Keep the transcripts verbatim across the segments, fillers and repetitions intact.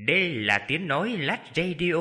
Đây là tiếng nói Lát Radio.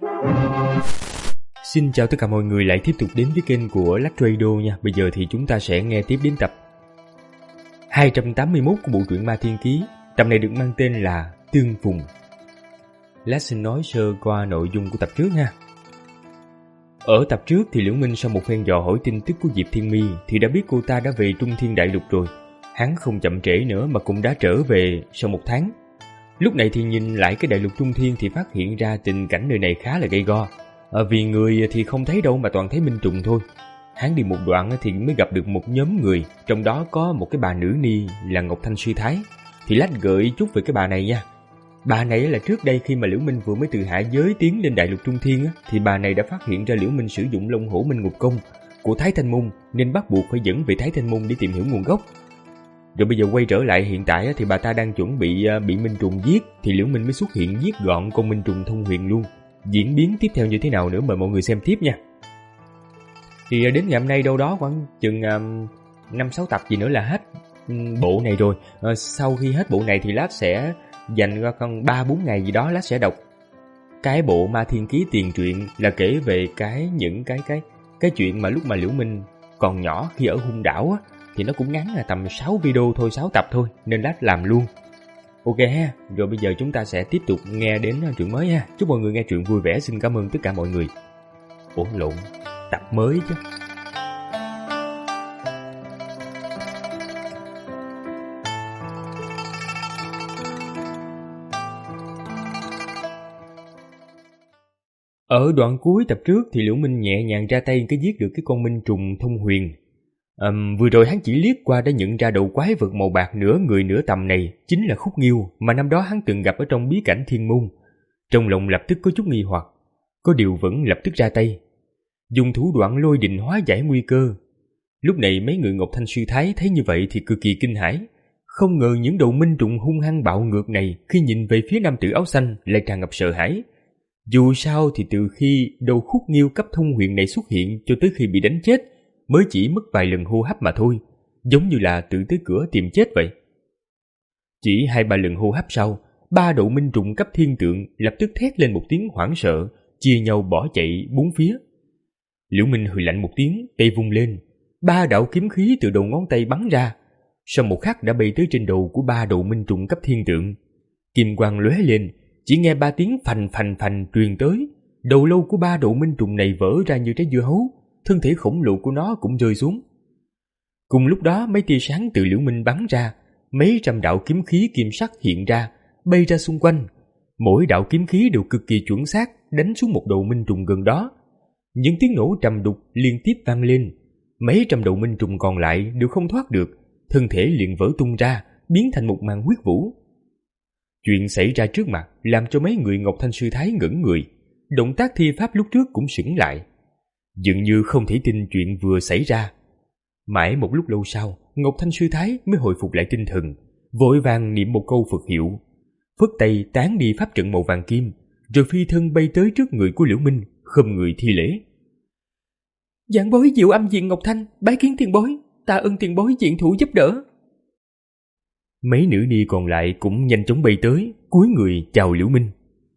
Xin chào tất cả mọi người lại tiếp tục đến với kênh của Lát Radio nha. Bây giờ thì chúng ta sẽ nghe tiếp đến tập hai trăm tám mươi mốt của bộ truyện Ma Thiên Ký. Tập này được mang tên là Tương Phùng. Lát xin nói sơ qua nội dung của tập trước nha. Ở tập trước thì Liễu Minh sau một phen dò hỏi tin tức của Diệp Thiên Mi thì đã biết cô ta đã về Trung Thiên Đại Lục rồi. Hắn không chậm trễ nữa mà cũng đã trở về sau một tháng. Lúc này thì nhìn lại cái đại lục Trung Thiên thì phát hiện ra tình cảnh nơi này khá là gay go. À, vì người thì không thấy đâu mà toàn thấy minh trùng thôi. Hắn đi một đoạn thì mới gặp được một nhóm người, trong đó có một cái bà nữ ni là Ngọc Thanh Sư Thái. Thì Lách gợi chút về cái bà này nha. Bà này là trước đây khi mà Liễu Minh vừa mới từ hạ giới tiến lên đại lục Trung Thiên thì bà này đã phát hiện ra Liễu Minh sử dụng Long Hổ Minh Ngục Công của Thái Thanh Môn nên bắt buộc phải dẫn về Thái Thanh Môn để tìm hiểu nguồn gốc. Rồi bây giờ quay trở lại hiện tại thì bà ta đang chuẩn bị bị minh trùng giết thì Liễu Minh mới xuất hiện giết gọn con minh trùng thông huyền luôn. Diễn biến tiếp theo như thế nào nữa mời mọi người xem tiếp nha. Thì đến ngày hôm nay đâu đó khoảng chừng năm sáu tập gì nữa là hết bộ này rồi. À, sau khi hết bộ này thì Lát sẽ dành ra con ba bốn ngày gì đó Lát sẽ đọc cái bộ Ma Thiên Ký tiền truyện, là kể về cái những cái cái cái chuyện mà lúc mà Liễu Minh còn nhỏ khi ở Hung Đảo á. Thì nó cũng ngắn là tầm sáu video thôi, sáu tập thôi, nên Lát làm luôn. Ok ha, rồi bây giờ chúng ta sẽ tiếp tục nghe đến truyện mới ha. Chúc mọi người nghe truyện vui vẻ, xin cảm ơn tất cả mọi người. Ủa lộn, tập mới chứ. Ở đoạn cuối tập trước thì Liễu Minh nhẹ nhàng ra tay cái giết được cái con minh trùng thông huyền. Um, vừa rồi hắn chỉ liếc qua đã nhận ra đầu quái vật màu bạc nửa người nửa tầm này chính là Khúc Nghiêu mà năm đó hắn từng gặp ở trong bí cảnh Thiên Môn. Trong lòng lập tức có chút nghi hoặc, có điều vẫn lập tức ra tay, dùng thủ đoạn lôi đình hóa giải nguy cơ. Lúc này mấy người Ngọc Thanh Sư Thái thấy như vậy thì cực kỳ kinh hãi, không ngờ những đầu minh trùng hung hăng bạo ngược này khi nhìn về phía nam tử áo xanh lại tràn ngập sợ hãi. Dù sao thì từ khi đầu Khúc Nghiêu cấp thông huyền này xuất hiện cho tới khi bị đánh chết mới chỉ mất vài lần hô hấp mà thôi, giống như là tự tới cửa tìm chết vậy. Chỉ hai ba lần hô hấp sau, ba đầu minh trùng cấp thiên tượng lập tức thét lên một tiếng hoảng sợ, chia nhau bỏ chạy bốn phía. Liễu Minh hừ lạnh một tiếng, tay vung lên, ba đạo kiếm khí từ đầu ngón tay bắn ra, sau một khắc đã bay tới trên đầu của ba đầu minh trùng cấp thiên tượng. Kim quang lóe lên, chỉ nghe ba tiếng phành phành phành truyền tới, đầu lâu của ba đầu minh trùng này vỡ ra như trái dưa hấu, thân thể khổng lồ của nó cũng rơi xuống. Cùng lúc đó mấy tia sáng từ Liễu Minh bắn ra, mấy trăm đạo kiếm khí kim sắc hiện ra, bay ra xung quanh. Mỗi đạo kiếm khí đều cực kỳ chuẩn xác, đánh xuống một đầu minh trùng gần đó. Những tiếng nổ trầm đục liên tiếp vang lên, mấy trăm đầu minh trùng còn lại đều không thoát được, thân thể liền vỡ tung ra, biến thành một màn huyết vũ. Chuyện xảy ra trước mặt làm cho mấy người Ngọc Thanh Sư Thái ngẩn người, động tác thi pháp lúc trước cũng sững lại, dường như không thể tin chuyện vừa xảy ra. Mãi một lúc lâu sau, Ngọc Thanh Sư Thái mới hồi phục lại tinh thần, vội vàng niệm một câu Phật hiệu, phất tay tán đi pháp trận màu vàng kim, rồi phi thân bay tới trước người của Liễu Minh, khom người thi lễ. Giảng bối Diệu Âm Diện Ngọc Thanh, bái kiến tiền bối, tạ ơn tiền bối diện thủ giúp đỡ. Mấy nữ ni còn lại cũng nhanh chóng bay tới, cúi người chào Liễu Minh.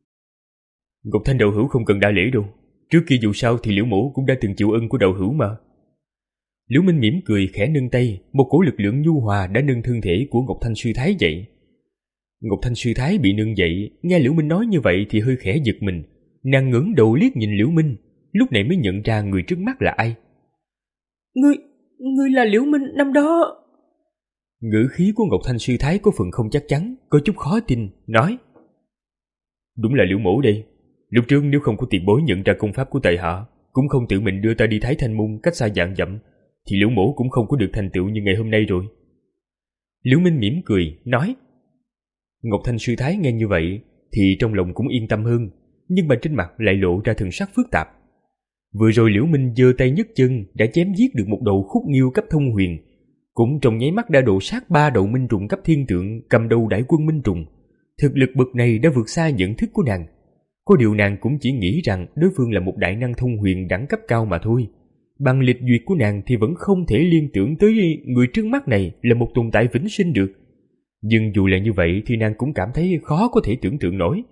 Ngọc Thanh đạo hữu không cần đa lễ đâu, trước kia dù sao thì Liễu mỗ cũng đã từng chịu ân của đạo hữu mà. Liễu Minh mỉm cười khẽ nâng tay, một cổ lực lượng nhu hòa đã nâng thân thể của Ngọc Thanh Sư Thái dậy. Ngọc Thanh Sư Thái bị nâng dậy, nghe Liễu Minh nói như vậy thì hơi khẽ giật mình, nàng ngẩng đầu liếc nhìn Liễu Minh, lúc này mới nhận ra người trước mắt là ai. Ngươi, ngươi là Liễu Minh năm đó. Ngữ khí của Ngọc Thanh Sư Thái có phần không chắc chắn, có chút khó tin, nói: Đúng là Liễu mỗ đây. Lúc trước nếu không có tiền bối nhận ra công pháp của tại hạ, cũng không tự mình đưa ta đi Thái Thanh Môn cách xa vạn dặm, thì Liễu mỗ cũng không có được thành tựu như ngày hôm nay rồi. Liễu Minh mỉm cười, nói. Ngọc Thanh Sư Thái nghe như vậy thì trong lòng cũng yên tâm hơn, nhưng mà trên mặt lại lộ ra thần sắc phức tạp. Vừa rồi Liễu Minh giơ tay nhấc chân đã chém giết được một đầu Khúc Nghiêu cấp thông huyền, cũng trong nháy mắt đã độ sát ba đầu minh trùng cấp thiên tượng cầm đầu đại quân minh trùng. Thực lực bậc này đã vượt xa nhận thức của nàng. Có điều nàng cũng chỉ nghĩ rằng đối phương là một đại năng thông huyền đẳng cấp cao mà thôi. Bằng lịch duyệt của nàng thì vẫn không thể liên tưởng tới người trước mắt này là một tồn tại vĩnh sinh được. Nhưng dù là như vậy thì nàng cũng cảm thấy khó có thể tưởng tượng nổi.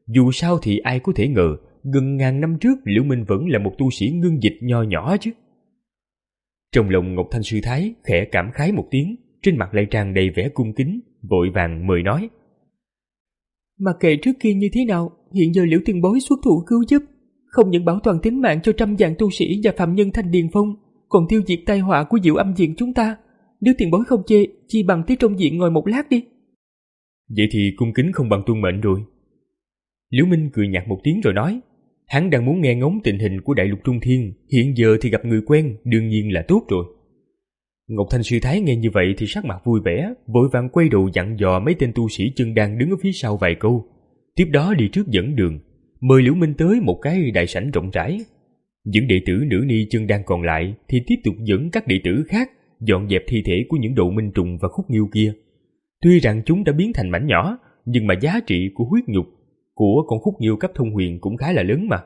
Dù sao thì ai có thể ngờ, gần ngàn năm trước Liễu Minh vẫn là một tu sĩ ngưng dịch nho nhỏ chứ. Trong lòng Ngọc Thanh Sư Thái khẽ cảm khái một tiếng, trên mặt lại tràn đầy vẻ cung kính, vội vàng mời nói. Mặc kệ trước kia như thế nào, hiện giờ Liễu tiền bối xuất thủ cứu giúp, không những bảo toàn tính mạng cho trăm vạn tu sĩ và phạm nhân Thanh Điền Phong, còn tiêu diệt tai họa của Diệu Âm Viện chúng ta. Nếu tiền bối không chê, chi bằng tới trong viện ngồi một lát đi. Vậy thì cung kính không bằng tuân mệnh rồi. Liễu Minh cười nhạt một tiếng rồi nói, hắn đang muốn nghe ngóng tình hình của đại lục Trung Thiên, hiện giờ thì gặp người quen, đương nhiên là tốt rồi. Ngọc Thanh Sư Thái nghe như vậy thì sắc mặt vui vẻ, vội vàng quay đầu dặn dò mấy tên tu sĩ chân đang đứng ở phía sau vài câu, tiếp đó đi trước dẫn đường, mời Liễu Minh tới một cái đại sảnh rộng rãi. Những đệ tử nữ ni chân đang còn lại thì tiếp tục dẫn các đệ tử khác dọn dẹp thi thể của những độ minh trùng và khúc nghiêu kia. Tuy rằng chúng đã biến thành mảnh nhỏ, nhưng mà giá trị của huyết nhục của con khúc nghiêu cấp thông huyền cũng khá là lớn mà.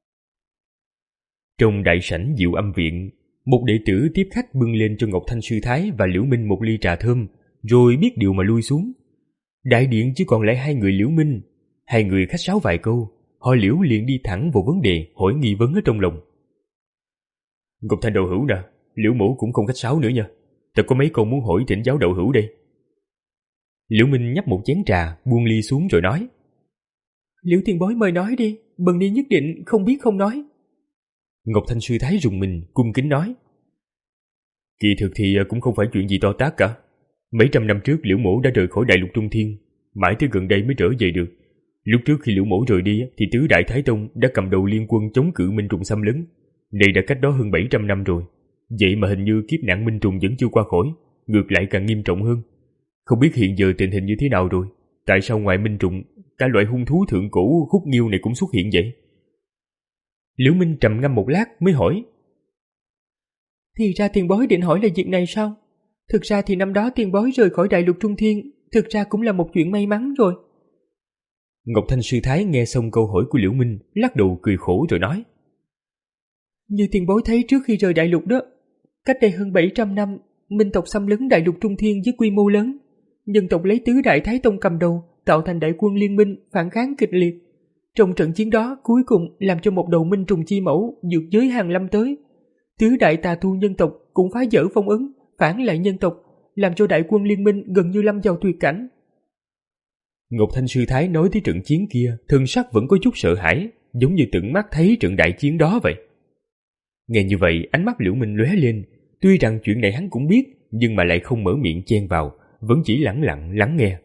Trong đại sảnh Diệu Âm Viện, một đệ tử tiếp khách bưng lên cho Ngọc Thanh Sư Thái và Liễu Minh một ly trà thơm, rồi biết điều mà lui xuống. Đại điện chỉ còn lại hai người Liễu Minh. Hai người khách sáo vài câu, họ Liễu liền đi thẳng vào vấn đề, hỏi nghi vấn ở trong lòng. Ngọc Thanh đạo hữu nè, Liễu mỗ cũng không khách sáo nữa nha, ta có mấy câu muốn hỏi thỉnh giáo đạo hữu đây. Liễu Minh nhấp một chén trà, buông ly xuống rồi nói. Liễu tiền bối mời nói đi, bần ni nhất định không biết không nói. Ngọc Thanh Sư Thái rùng mình, cung kính nói. Kỳ thực thì cũng không phải chuyện gì to tát cả. Mấy trăm năm trước Liễu mỗ đã rời khỏi đại lục Trung Thiên, mãi tới gần đây mới trở về được. Lúc trước khi Liễu mỗ rời đi thì tứ đại Thái Tông đã cầm đầu liên quân chống cự minh trùng xâm lấn. Đây đã cách đó hơn bảy trăm năm rồi. Vậy mà hình như kiếp nạn minh trùng vẫn chưa qua khỏi, ngược lại càng nghiêm trọng hơn. Không biết hiện giờ tình hình như thế nào rồi? Tại sao ngoài minh trùng, cả loại hung thú thượng cổ khúc nghiêu này cũng xuất hiện vậy? Liễu Minh trầm ngâm một lát mới hỏi. Thì ra tiền bối định hỏi là việc này sao? Thực ra thì năm đó tiền bối rời khỏi đại lục Trung Thiên, thực ra cũng là một chuyện may mắn rồi. Ngọc Thanh Sư Thái nghe xong câu hỏi của Liễu Minh, lắc đầu cười khổ rồi nói. Như tiền bối thấy trước khi rời đại lục đó, cách đây hơn bảy trăm năm, minh tộc xâm lấn đại lục Trung Thiên với quy mô lớn. Nhân tộc lấy tứ đại Thái Tông cầm đầu, tạo thành đại quân liên minh phản kháng kịch liệt. Trong trận chiến đó cuối cùng làm cho một đầu minh trùng chi mẫu vượt giới hàng lâm tới. Tứ đại tà tu nhân tộc cũng phá vỡ phong ấn, phản lại nhân tộc, làm cho đại quân liên minh gần như lâm vào tuyệt cảnh. Ngọc Thanh Sư Thái nói tới trận chiến kia, thân sắc vẫn có chút sợ hãi, giống như tận mắt thấy trận đại chiến đó vậy. Nghe như vậy, ánh mắt Liễu Minh lóe lên, tuy rằng chuyện này hắn cũng biết, nhưng mà lại không mở miệng chen vào, vẫn chỉ lẳng lặng lắng nghe.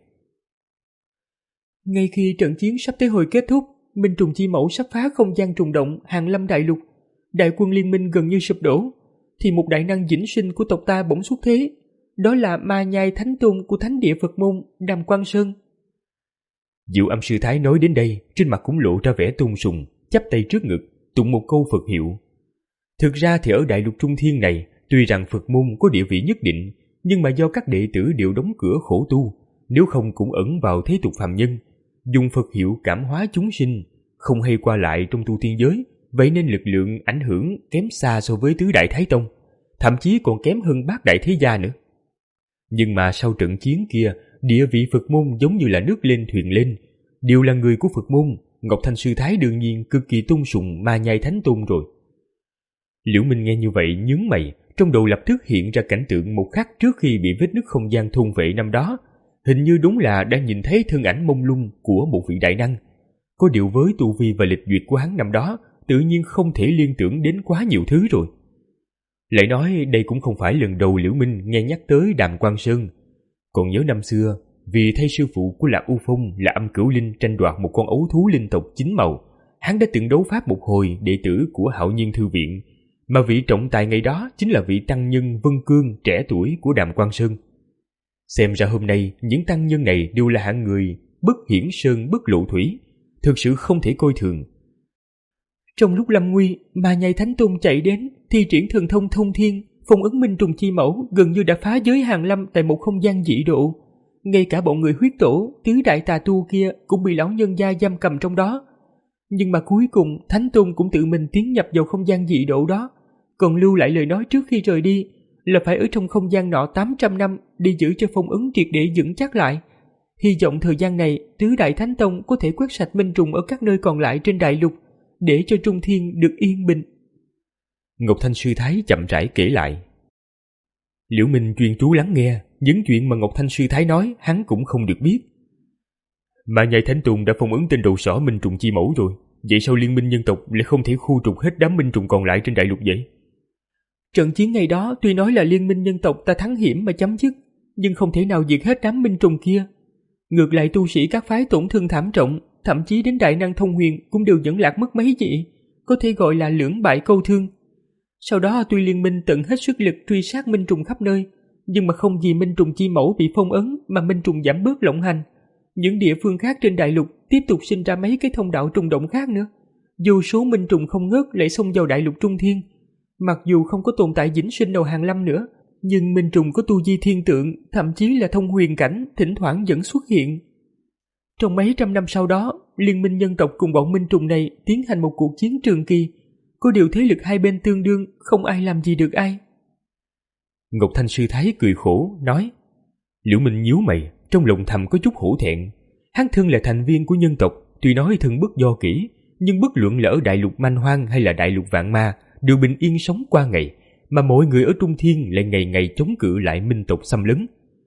Ngay khi trận chiến sắp tới hồi kết thúc, minh trùng chi mẫu sắp phá không gian trùng động hàng lâm đại lục, đại quân liên minh gần như sụp đổ, thì một đại năng vĩnh sinh của tộc ta bỗng xuất thế, đó là Ma Nhai Thánh Tôn của Thánh Địa Phật Môn Đàm Quang Sơn. Diệu Âm Sư Thái nói đến đây, trên mặt cũng lộ ra vẻ tôn sùng, chắp tay trước ngực, tụng một câu Phật hiệu. Thực ra thì ở đại lục Trung Thiên này, tuy rằng Phật môn có địa vị nhất định, nhưng mà do các đệ tử đều đóng cửa khổ tu, nếu không cũng ẩn vào thế tục phàm nhân, dùng Phật hiệu cảm hóa chúng sinh, không hay qua lại trong tu tiên giới, vậy nên lực lượng ảnh hưởng kém xa so với tứ đại Thái Tông, thậm chí còn kém hơn bát đại thế gia nữa. Nhưng mà sau trận chiến kia, địa vị Phật môn giống như là nước lên thuyền lên, đều là người của Phật môn, Ngọc Thanh Sư Thái đương nhiên cực kỳ tôn sùng Ma Nhai Thánh Tôn rồi. Liễu Minh nghe như vậy nhướng mày, trong đầu lập tức hiện ra cảnh tượng một khắc trước khi bị vết nứt không gian thôn vệ năm đó, hình như đúng là đang nhìn thấy thân ảnh mông lung của một vị đại năng. Có điều với tu vi và lịch duyệt của hắn năm đó, tự nhiên không thể liên tưởng đến quá nhiều thứ rồi. Lại nói đây cũng không phải lần đầu Liễu Minh nghe nhắc tới Đàm Quang Sơn. Còn nhớ năm xưa, vì thay sư phụ của Lạc U Phong là Âm Cửu Linh tranh đoạt một con ấu thú linh tộc chính màu, hắn đã từng đấu pháp một hồi đệ tử của Hạo Nhiên Thư Viện, mà vị trọng tài ngày đó chính là vị tăng nhân Vân Cương trẻ tuổi của Đàm Quang Sơn. Xem ra hôm nay những tăng nhân này đều là hạng người bất hiển sơn bất lộ thủy, thực sự không thể coi thường. Trong lúc lâm nguy, Ma Nhai Thánh Tôn chạy đến, thi triển thần thông thông thiên, phong ấn minh trùng chi mẫu gần như đã phá giới hàng lâm tại một không gian dị độ. Ngay cả bọn người huyết tổ, tứ đại tà tu kia cũng bị lão nhân gia giam cầm trong đó. Nhưng mà cuối cùng Thánh Tôn cũng tự mình tiến nhập vào không gian dị độ đó, còn lưu lại lời nói trước khi rời đi là phải ở trong không gian nọ tám trăm năm đi giữ cho phong ấn triệt để vững chắc lại. Hy vọng thời gian này tứ đại thánh tông có thể quét sạch minh trùng ở các nơi còn lại trên đại lục, để cho Trung Thiên được yên bình. Ngọc Thanh Sư Thái chậm rãi kể lại. Liễu Minh chuyên chú lắng nghe, những chuyện mà Ngọc Thanh Sư Thái nói hắn cũng không được biết. Mà Nhai Thánh Tùng đã phong ấn tên đầu sỏ minh trùng chi mẫu rồi, vậy sao liên minh nhân tộc lại không thể khu trục hết đám minh trùng còn lại trên đại lục vậy? Trận chiến ngày đó tuy nói là liên minh nhân tộc ta thắng hiểm mà chấm dứt, nhưng không thể nào diệt hết đám minh trùng kia. Ngược lại tu sĩ các phái tổn thương thảm trọng, thậm chí đến đại năng thông huyền cũng đều dẫn lạc mất mấy vị, có thể gọi là lưỡng bại câu thương. Sau đó tuy liên minh tận hết sức lực truy sát minh trùng khắp nơi, nhưng mà không vì minh trùng chi mẫu bị phong ấn mà minh trùng giảm bớt lộng hành. Những địa phương khác trên đại lục tiếp tục sinh ra mấy cái thông đạo trùng động khác nữa. Dù số minh trùng không ngớt lại xông vào đại lục Trung Thiên. Mặc dù không có tồn tại vĩnh sinh đầu hàng lâm nữa, nhưng minh trùng có tu vi thiên tượng, thậm chí là thông huyền cảnh, thỉnh thoảng vẫn xuất hiện. Trong mấy trăm năm sau đó, liên minh nhân tộc cùng bọn minh trùng này tiến hành một cuộc chiến trường kỳ. Có điều thế lực hai bên tương đương, không ai làm gì được ai. Ngọc Thanh Sư Thái cười khổ, nói. Liễu Minh nhíu mày, trong lòng thầm có chút hổ thẹn. Hắn thân là thành viên của nhân tộc, tuy nói thân bất do kỹ, nhưng bất luận là ở đại lục manh hoang hay là đại lục vạn ma, đều bình yên sống qua ngày, mà mọi người ở Trung Thiên lại ngày ngày chống cự lại minh tộc xâm lấn.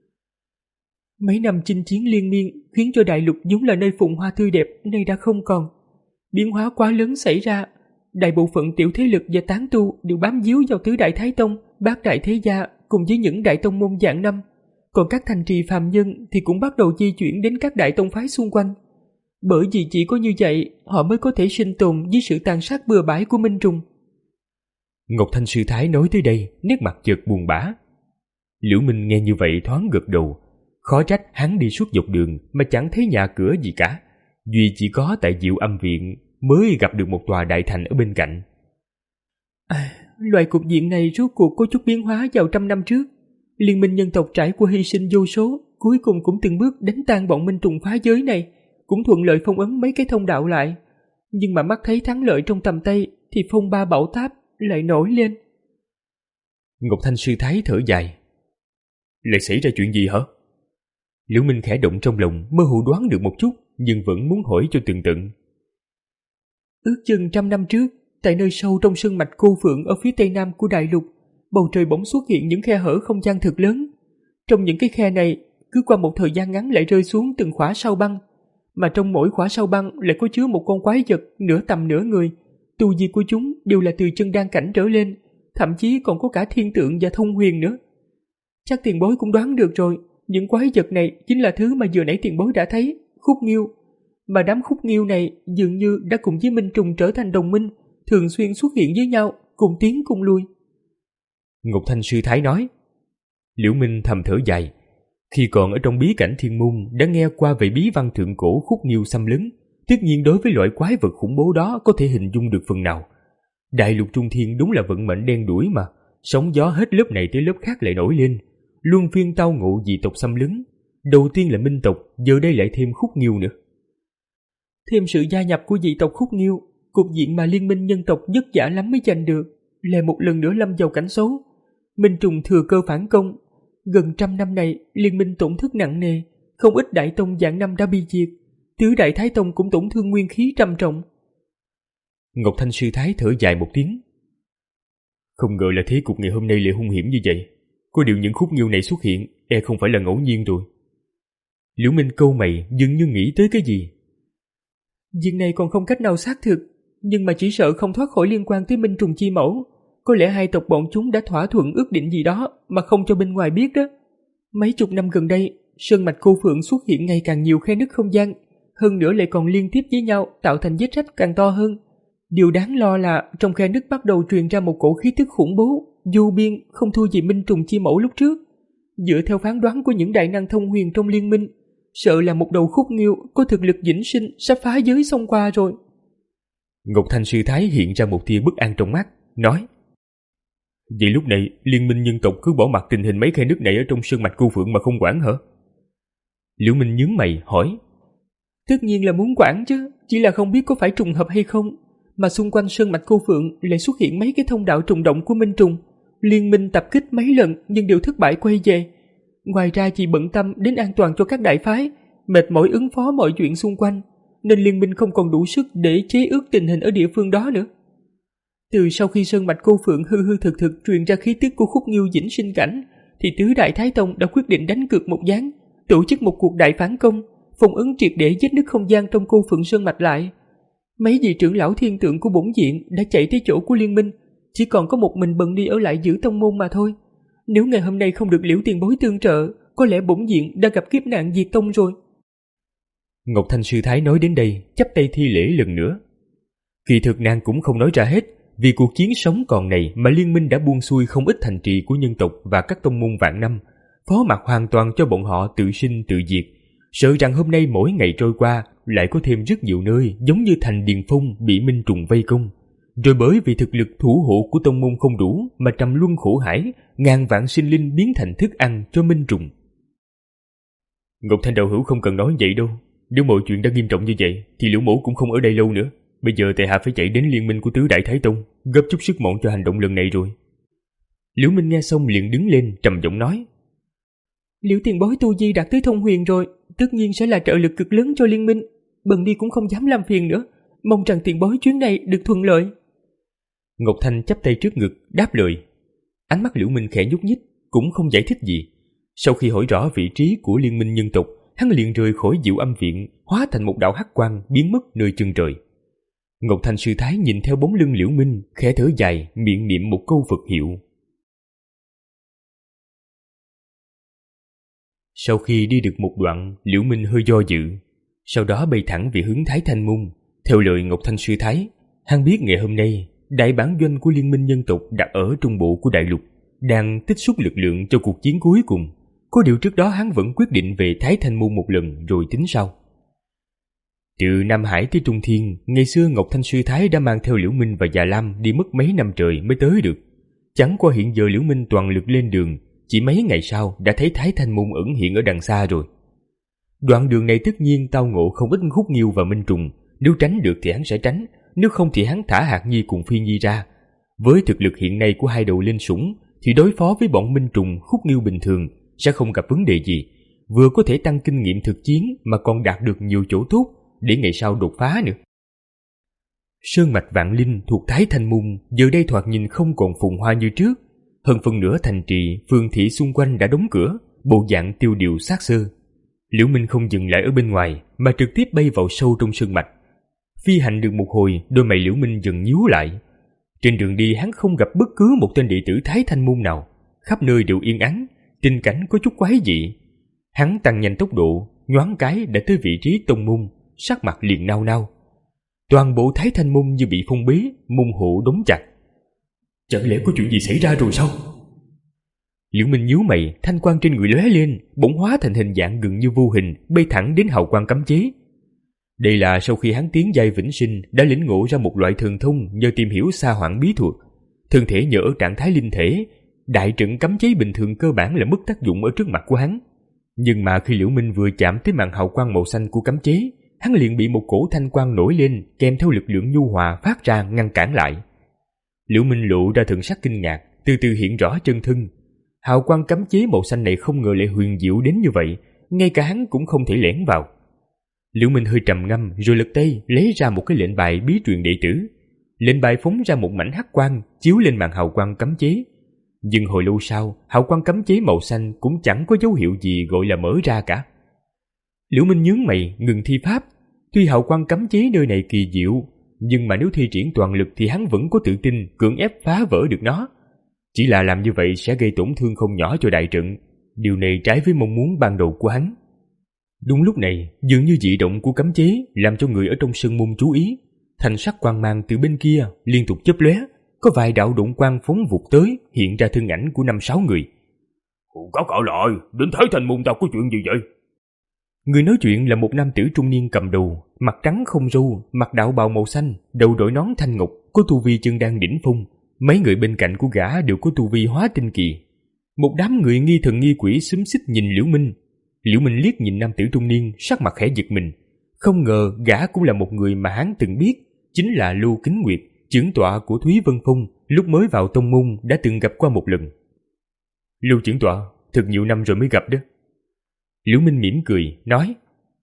Mấy năm chinh chiến liên miên khiến cho đại lục vốn là nơi phồn hoa tươi đẹp nay đã không còn. Biến hóa quá lớn xảy ra, đại bộ phận tiểu thế lực và tán tu đều bám víu vào tứ đại thái tông, bát đại thế gia cùng với những đại tông môn vạn năm. Còn các thành trì phàm nhân thì cũng bắt đầu di chuyển đến các đại tông phái xung quanh. Bởi vì chỉ có như vậy, họ mới có thể sinh tồn với sự tàn sát bừa bãi của minh trùng. Ngọc Thanh Sư Thái nói tới đây, nét mặt chợt buồn bã. Liễu Minh nghe như vậy thoáng gật đầu. Khó trách hắn đi suốt dọc đường mà chẳng thấy nhà cửa gì cả. Duy chỉ có tại Diệu Âm Viện mới gặp được một tòa đại thành ở bên cạnh. À, loại cục diện này rốt cuộc có chút biến hóa vào trăm năm trước. Liên minh nhân tộc trải qua hy sinh vô số, cuối cùng cũng từng bước đánh tan bọn minh trùng phá giới này, cũng thuận lợi phong ấn mấy cái thông đạo lại. Nhưng mà mắt thấy thắng lợi trong tầm tay thì phong ba bão táp lại nổi lên. Ngọc Thanh Sư Thái thở dài. Lại xảy ra chuyện gì hả? Liễu Minh khẽ động trong lòng, mơ hồ đoán được một chút, nhưng vẫn muốn hỏi cho tường tận. Ước chừng trăm năm trước, tại nơi sâu trong sơn mạch Cô Phượng ở phía tây nam của đại lục, bầu trời bỗng xuất hiện những khe hở không gian thực lớn. Trong những cái khe này, cứ qua một thời gian ngắn lại rơi xuống từng khỏa sao băng, mà trong mỗi khỏa sao băng lại có chứa một con quái vật nửa tầm nửa người. Tu vi của chúng đều là từ chân đan cảnh trở lên, thậm chí còn có cả thiên tượng và thông huyền nữa. Chắc tiền bối cũng đoán được rồi, những quái vật này chính là thứ mà vừa nãy tiền bối đã thấy, khúc nghiêu. Mà đám khúc nghiêu này dường như đã cùng với minh trùng trở thành đồng minh, thường xuyên xuất hiện với nhau, cùng tiến cùng lui. Ngọc Thanh Sư Thái nói. Liễu Minh thầm thở dài. Khi còn ở trong bí cảnh thiên môn đã nghe qua về bí văn thượng cổ khúc nghiêu xâm lấn, tất nhiên đối với loại quái vật khủng bố đó có thể hình dung được phần nào. Đại lục Trung Thiên đúng là vận mệnh đen đủi mà, sóng gió hết lớp này tới lớp khác lại nổi lên, luân phiên tao ngộ dị tộc xâm lấn. Đầu tiên là minh tộc, giờ đây lại thêm khúc nghiêu nữa. Thêm sự gia nhập của dị tộc khúc nghiêu, cục diện mà liên minh nhân tộc vất vả lắm mới giành được, lại một lần nữa lâm vào cảnh xấu. Minh trùng thừa cơ phản công. Gần trăm năm này, liên minh tổn thất nặng nề, không ít đại tông vạn năm đã bị diệt, tứ đại thái tông cũng tổn thương nguyên khí trầm trọng. Ngọc Thanh Sư Thái thở dài một tiếng. Không ngờ là thế cục ngày hôm nay lại hung hiểm như vậy. Có điều những khúc nghiêu này xuất hiện, e không phải là ngẫu nhiên rồi. Liễu Minh câu mày, dường như nghĩ tới cái gì. Việc này còn không cách nào xác thực, nhưng mà chỉ sợ không thoát khỏi liên quan tới minh trùng chi mẫu. Có lẽ hai tộc bọn chúng đã thỏa thuận ước định gì đó mà không cho bên ngoài biết đó. Mấy chục năm gần đây, sơn mạch Cô Phượng xuất hiện ngày càng nhiều khe nứt không gian, hơn nữa lại còn liên tiếp với nhau tạo thành vết rách càng to hơn. Điều đáng lo là trong khe nứt bắt đầu truyền ra một cổ khí tức khủng bố, vô biên, không thua gì minh trùng chi mẫu lúc trước. Dựa theo phán đoán của những đại năng thông huyền trong liên minh, sợ là một đầu khúc nghiêu có thực lực vĩnh sinh sắp phá giới xông qua rồi. Ngọc Thanh Sư Thái hiện ra một tia bất an trong mắt, nói. Vậy lúc này liên minh nhân tộc cứ bỏ mặc tình hình mấy khe nứt này ở trong sơn mạch Cô Phượng mà không quản hả? Liễu Minh nhướng mày hỏi. Tất nhiên là muốn quản chứ, chỉ là không biết có phải trùng hợp hay không, mà xung quanh sơn mạch Cô Phượng lại xuất hiện mấy cái thông đạo trùng động của minh trùng. Liên minh tập kích mấy lần nhưng đều thất bại quay về. Ngoài ra chỉ bận tâm đến an toàn cho các đại phái, mệt mỏi ứng phó mọi chuyện xung quanh, nên liên minh không còn đủ sức để chế ước tình hình ở địa phương đó nữa. Từ sau khi sơn mạch cô Phượng hư hư thực thực truyền ra khí tức của Khúc Nghiêu Vĩnh Sinh Cảnh, thì tứ đại Thái Tông đã quyết định đánh cược một ván, tổ chức một cuộc đại phản công, phong ấn triệt để vết nứt không gian trong cô Phượng sơn mạch lại. Mấy vị trưởng lão thiên tượng của bổn viện đã chạy tới chỗ của liên minh, chỉ còn có một mình Bần Ni ở lại giữ tông môn mà thôi. Nếu ngày hôm nay không được Liễu tiền bối tương trợ, có lẽ bổn viện đã gặp kiếp nạn diệt tông rồi. Ngọc Thanh sư thái nói đến đây, chắp tay thi lễ lần nữa. Kỳ thực nàng cũng không nói ra hết, vì cuộc chiến sống còn này mà liên minh đã buông xuôi không ít thành trì của nhân tộc và các tông môn vạn năm, phó mặc hoàn toàn cho bọn họ tự sinh tự diệt. Sợ rằng hôm nay mỗi ngày trôi qua lại có thêm rất nhiều nơi giống như thành Điền Phong bị minh trùng vây công, rồi bởi vì thực lực thủ hộ của tông môn không đủ mà trầm luân khổ hải, ngàn vạn sinh linh biến thành thức ăn cho minh trùng. Ngọc Thanh đạo hữu không cần nói vậy đâu, nếu mọi chuyện đã nghiêm trọng như vậy thì Liễu mẫu cũng không ở đây lâu nữa. Bây giờ tại hạ phải chạy đến liên minh của tứ đại Thái Tông, gấp chút sức mọn cho hành động lần này rồi. Liễu Minh nghe xong liền đứng lên trầm giọng nói: Liễu tiền bối tu vi đạt tới thông huyền rồi, tất nhiên sẽ là trợ lực cực lớn cho liên minh. Bần Ni cũng không dám làm phiền nữa, mong rằng tiền bối chuyến này được thuận lợi. Ngọc Thanh chắp tay trước ngực đáp lời. Ánh mắt Liễu Minh khẽ nhúc nhích, cũng không giải thích gì. Sau khi hỏi rõ vị trí của liên minh nhân tộc, hắn liền rời khỏi Diệu Âm viện, hóa thành một đạo hắc quang biến mất nơi chân trời. Ngọc Thanh sư thái nhìn theo bóng lưng Liễu Minh, khẽ thở dài, miệng niệm một câu Phật hiệu. Sau khi đi được một đoạn, Liễu Minh hơi do dự, sau đó bay thẳng về hướng Thái Thanh Môn. Theo lời Ngọc Thanh sư thái, hắn biết ngày hôm nay đại bản doanh của liên minh nhân tộc đặt ở trung bộ của đại lục, đang tích xúc lực lượng cho cuộc chiến cuối cùng. Có điều trước đó hắn vẫn quyết định về Thái Thanh Môn một lần rồi tính sau. Từ Nam Hải tới Trung Thiên, ngày xưa Ngọc Thanh sư thái đã mang theo Liễu Minh và Già Lam đi mất mấy năm trời mới tới được. Chẳng qua hiện giờ Liễu Minh toàn lực lên đường, chỉ mấy ngày sau đã thấy Thái Thanh Môn ẩn hiện ở đằng xa rồi. Đoạn đường này tất nhiên tao ngộ không ít Khúc Nghiêu và Minh Trùng, nếu tránh được thì hắn sẽ tránh, nếu không thì hắn thả Hạc Nhi cùng Phi Nhi ra. Với thực lực hiện nay của hai đầu linh sủng thì đối phó với bọn Minh Trùng, Khúc Nghiêu bình thường sẽ không gặp vấn đề gì, vừa có thể tăng kinh nghiệm thực chiến mà còn đạt được nhiều chỗ tốt để ngày sau đột phá nữa. Sơn mạch Vạn Linh thuộc Thái Thanh Môn giờ đây thoạt nhìn không còn phồn hoa như trước. Hơn phần nửa thành trì, phường thị xung quanh đã đóng cửa, bộ dạng tiêu điều xác xơ. Liễu Minh không dừng lại ở bên ngoài mà trực tiếp bay vào sâu trong sơn mạch. Phi hành được một hồi, đôi mày Liễu Minh dần nhíu lại. Trên đường đi hắn không gặp bất cứ một tên đệ tử Thái Thanh Môn nào, khắp nơi đều yên ắng, tình cảnh có chút quái dị. Hắn tăng nhanh tốc độ, nhoáng cái đã tới vị trí tông môn, sắc mặt liền nao nao. Toàn bộ Thái Thanh Môn như bị phong bế, môn hộ đóng chặt. Chẳng lẽ có chuyện gì xảy ra rồi sao? Liễu Minh nhíu mày, thanh quang trên người lóe lên, bỗng hóa thành hình dạng gần như vô hình, bay thẳng đến hào quang cấm chế. Đây là sau khi hắn tiến giai vĩnh sinh đã lĩnh ngộ ra một loại thần thông nhờ tìm hiểu Sa Hoảng bí thuật. Thân thể nhờ ở trạng thái linh thể, đại trận cấm chế bình thường cơ bản là mất tác dụng ở trước mặt của hắn. Nhưng mà khi Liễu Minh vừa chạm tới màn hào quang màu xanh của cấm chế, hắn liền bị một cổ thanh quang nổi lên kèm theo lực lượng nhu hòa phát ra ngăn cản lại. Liễu Minh lộ ra thần sắc kinh ngạc, từ từ hiện rõ chân thân. Hào quang cấm chế màu xanh này không ngờ lại huyền diệu đến như vậy, ngay cả hắn cũng không thể lẻn vào. Liễu Minh hơi trầm ngâm rồi lật tay lấy ra một cái lệnh bài bí truyền đệ tử. Lệnh bài phóng ra một mảnh hắc quang chiếu lên màn hào quang cấm chế. Nhưng hồi lâu sau, hào quang cấm chế màu xanh cũng chẳng có dấu hiệu gì gọi là mở ra cả. Liễu Minh nhướng mày ngừng thi pháp. Tuy hào quang cấm chế nơi này kỳ diệu, nhưng mà nếu thi triển toàn lực thì hắn vẫn có tự tin cưỡng ép phá vỡ được nó. Chỉ là làm như vậy sẽ gây tổn thương không nhỏ cho đại trận. Điều này trái với mong muốn ban đầu của hắn. Đúng lúc này, dường như dị động của cấm chế làm cho người ở trong sân môn chú ý. Thành sắc quang mang từ bên kia liên tục chớp lóe, có vài đạo độn quang phóng vụt tới, hiện ra thân ảnh của năm sáu người. Có cậu lại, đến Thái Thanh Môn tao có chuyện gì vậy? Người nói chuyện là một nam tử trung niên cầm đầu, mặt trắng không râu, mặc đạo bào màu xanh, đầu đội nón thanh ngọc, có tu vi chân đan đỉnh phong. Mấy người bên cạnh của gã đều có tu vi hóa tinh kỳ. Một đám người nghi thần nghi quỷ xúm xít nhìn Liễu Minh. Liễu Minh liếc nhìn nam tử trung niên, sắc mặt khẽ giật mình. Không ngờ gã cũng là một người mà hắn từng biết, chính là Lưu Kính Nguyệt, trưởng tọa của Thúy Vân Phong, lúc mới vào tông môn đã từng gặp qua một lần. Lưu trưởng tọa, thật nhiều năm rồi mới gặp đó. Liễu Minh mỉm cười, nói,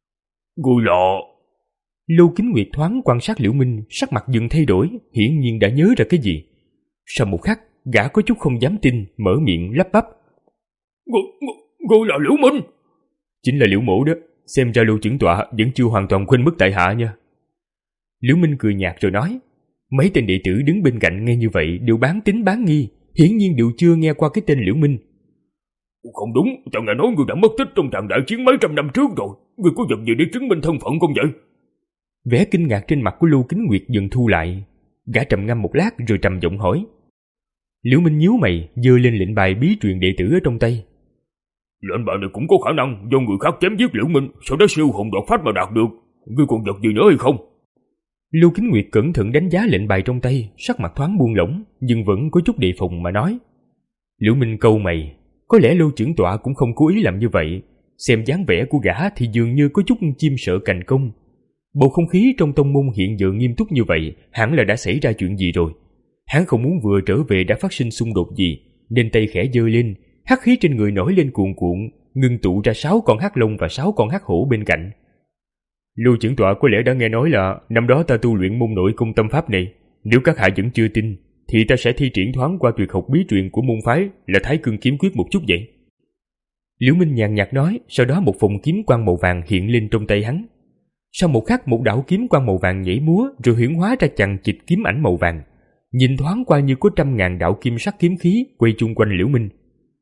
Người lọ. Lưu Kính Nguyệt thoáng quan sát Liễu Minh, sắc mặt dần thay đổi, hiển nhiên đã nhớ ra cái gì. Sau một khắc, gã có chút không dám tin, mở miệng lắp bắp. Người, người là Liễu Minh. Chính là Liễu Mỗ đó, xem ra Lưu trưởng tọa vẫn chưa hoàn toàn quên mất tại hạ nha. Liễu Minh cười nhạt rồi nói. Mấy tên đệ tử đứng bên cạnh nghe như vậy đều bán tín bán nghi, hiển nhiên đều chưa nghe qua cái tên Liễu Minh. Không đúng, ta nghe nói người đã mất tích trong trận đại chiến mấy trăm năm trước rồi. Người có vật gì để chứng minh thân phận không vậy? Vẻ kinh ngạc trên mặt của Lưu Kính Nguyệt dần thu lại. Gã trầm ngâm một lát rồi trầm giọng hỏi. Liễu Minh nhíu mày, giơ lên lệnh bài bí truyền đệ tử ở trong tay. Lệnh bài này cũng có khả năng do người khác chém giết Liễu Minh, sau đó siêu hồn đột phách mà đạt được. Ngươi còn vật gì nữa hay không? Lưu Kính Nguyệt cẩn thận đánh giá lệnh bài trong tay, sắc mặt thoáng buông lỏng, nhưng vẫn có chút đề phòng mà nói. Liễu Minh câu mày, có lẽ Lưu trưởng tọa cũng không cố ý làm như vậy. Xem dáng vẻ của gã thì dường như có chút chim sợ cành công. Bầu không khí trong tông môn hiện giờ nghiêm túc như vậy, hẳn là đã xảy ra chuyện gì rồi. Hắn không muốn vừa trở về đã phát sinh xung đột gì, nên tay khẽ giơ lên, hắc khí trên người nổi lên cuồn cuộn, ngưng tụ ra sáu con hắc long và sáu con hắc hổ bên cạnh. Lưu trưởng tọa có lẽ đã nghe nói là năm đó ta tu luyện môn nội công tâm pháp này. Nếu các hạ vẫn chưa tin, thì ta sẽ thi triển thoáng qua tuyệt học bí truyền của môn phái là Thái Cương kiếm quyết một chút vậy. Liễu Minh nhàn nhạt nói, sau đó một vòng kiếm quang màu vàng hiện lên trong tay hắn. Sau một khắc, một đạo kiếm quang màu vàng nhảy múa rồi huyễn hóa ra chằng chịt kiếm ảnh màu vàng, nhìn thoáng qua như có trăm ngàn đạo kim sắc kiếm khí quay chung quanh Liễu Minh.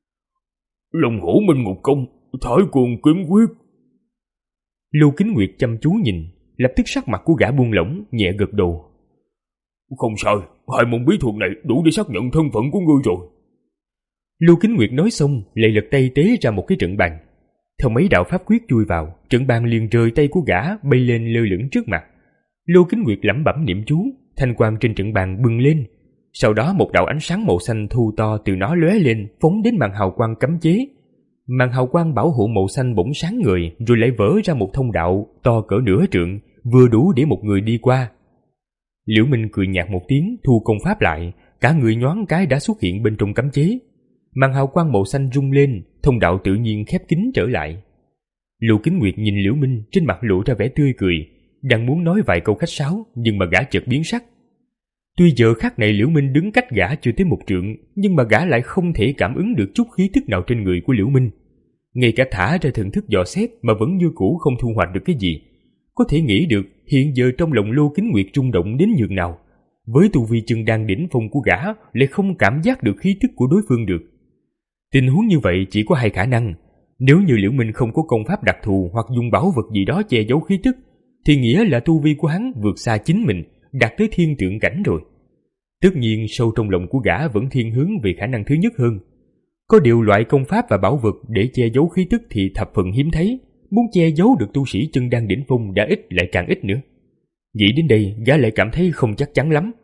Long hổ minh ngục công, Thái Cương kiếm quyết. Lưu Kính Nguyệt chăm chú nhìn, lập tức sắc mặt của gã buông lỏng, nhẹ gật đầu. Không sai, hai môn bí thuật này đủ để xác nhận thân phận của ngươi rồi. Lưu Kính Nguyệt nói xong, lại lật tay tế ra một cái trận bàn. Theo mấy đạo pháp quyết chui vào, trận bàn liền rời tay của gã bay lên lơ lửng trước mặt. Lưu Kính Nguyệt lẩm bẩm niệm chú, thanh quang trên trận bàn bừng lên. Sau đó một đạo ánh sáng màu xanh thu to từ nó lóe lên, phóng đến màn hào quang cấm chế. Màn hào quang bảo hộ màu xanh bỗng sáng người, rồi lại vỡ ra một thông đạo to cỡ nửa trượng, vừa đủ để một người đi qua. Liễu Minh cười nhạt một tiếng, thu công pháp lại, cả người nhoáng cái đã xuất hiện bên trong cấm chế. Màn hào quang màu xanh rung lên, thông đạo tự nhiên khép kín trở lại. Lưu Kính Nguyệt nhìn Liễu Minh, trên mặt lộ ra vẻ tươi cười, đang muốn nói vài câu khách sáo, nhưng mà gã chợt biến sắc. Tuy giờ khắc này Liễu Minh đứng cách gã chưa tới một trượng, nhưng mà gã lại không thể cảm ứng được chút khí tức nào trên người của Liễu Minh. Ngay cả thả ra thần thức dò xét mà vẫn như cũ không thu hoạch được cái gì. Có thể nghĩ được hiện giờ trong lòng Lưu Kính Nguyệt rung động đến nhường nào. Với tu vi chân đan đỉnh phong của gã lại không cảm giác được khí tức của đối phương được. Tình huống như vậy chỉ có hai khả năng. Nếu như Liễu Minh không có công pháp đặc thù hoặc dùng bảo vật gì đó che giấu khí tức, thì nghĩa là tu vi của hắn vượt xa chính mình, đạt tới thiên tượng cảnh rồi. Tất nhiên sâu trong lòng của gã vẫn thiên hướng về khả năng thứ nhất hơn. Có điều loại công pháp và bảo vật để che giấu khí tức thì thập phần hiếm thấy, muốn che giấu được tu sĩ chân đan đỉnh phong đã ít lại càng ít nữa. Nghĩ đến đây, gã lại cảm thấy không chắc chắn lắm.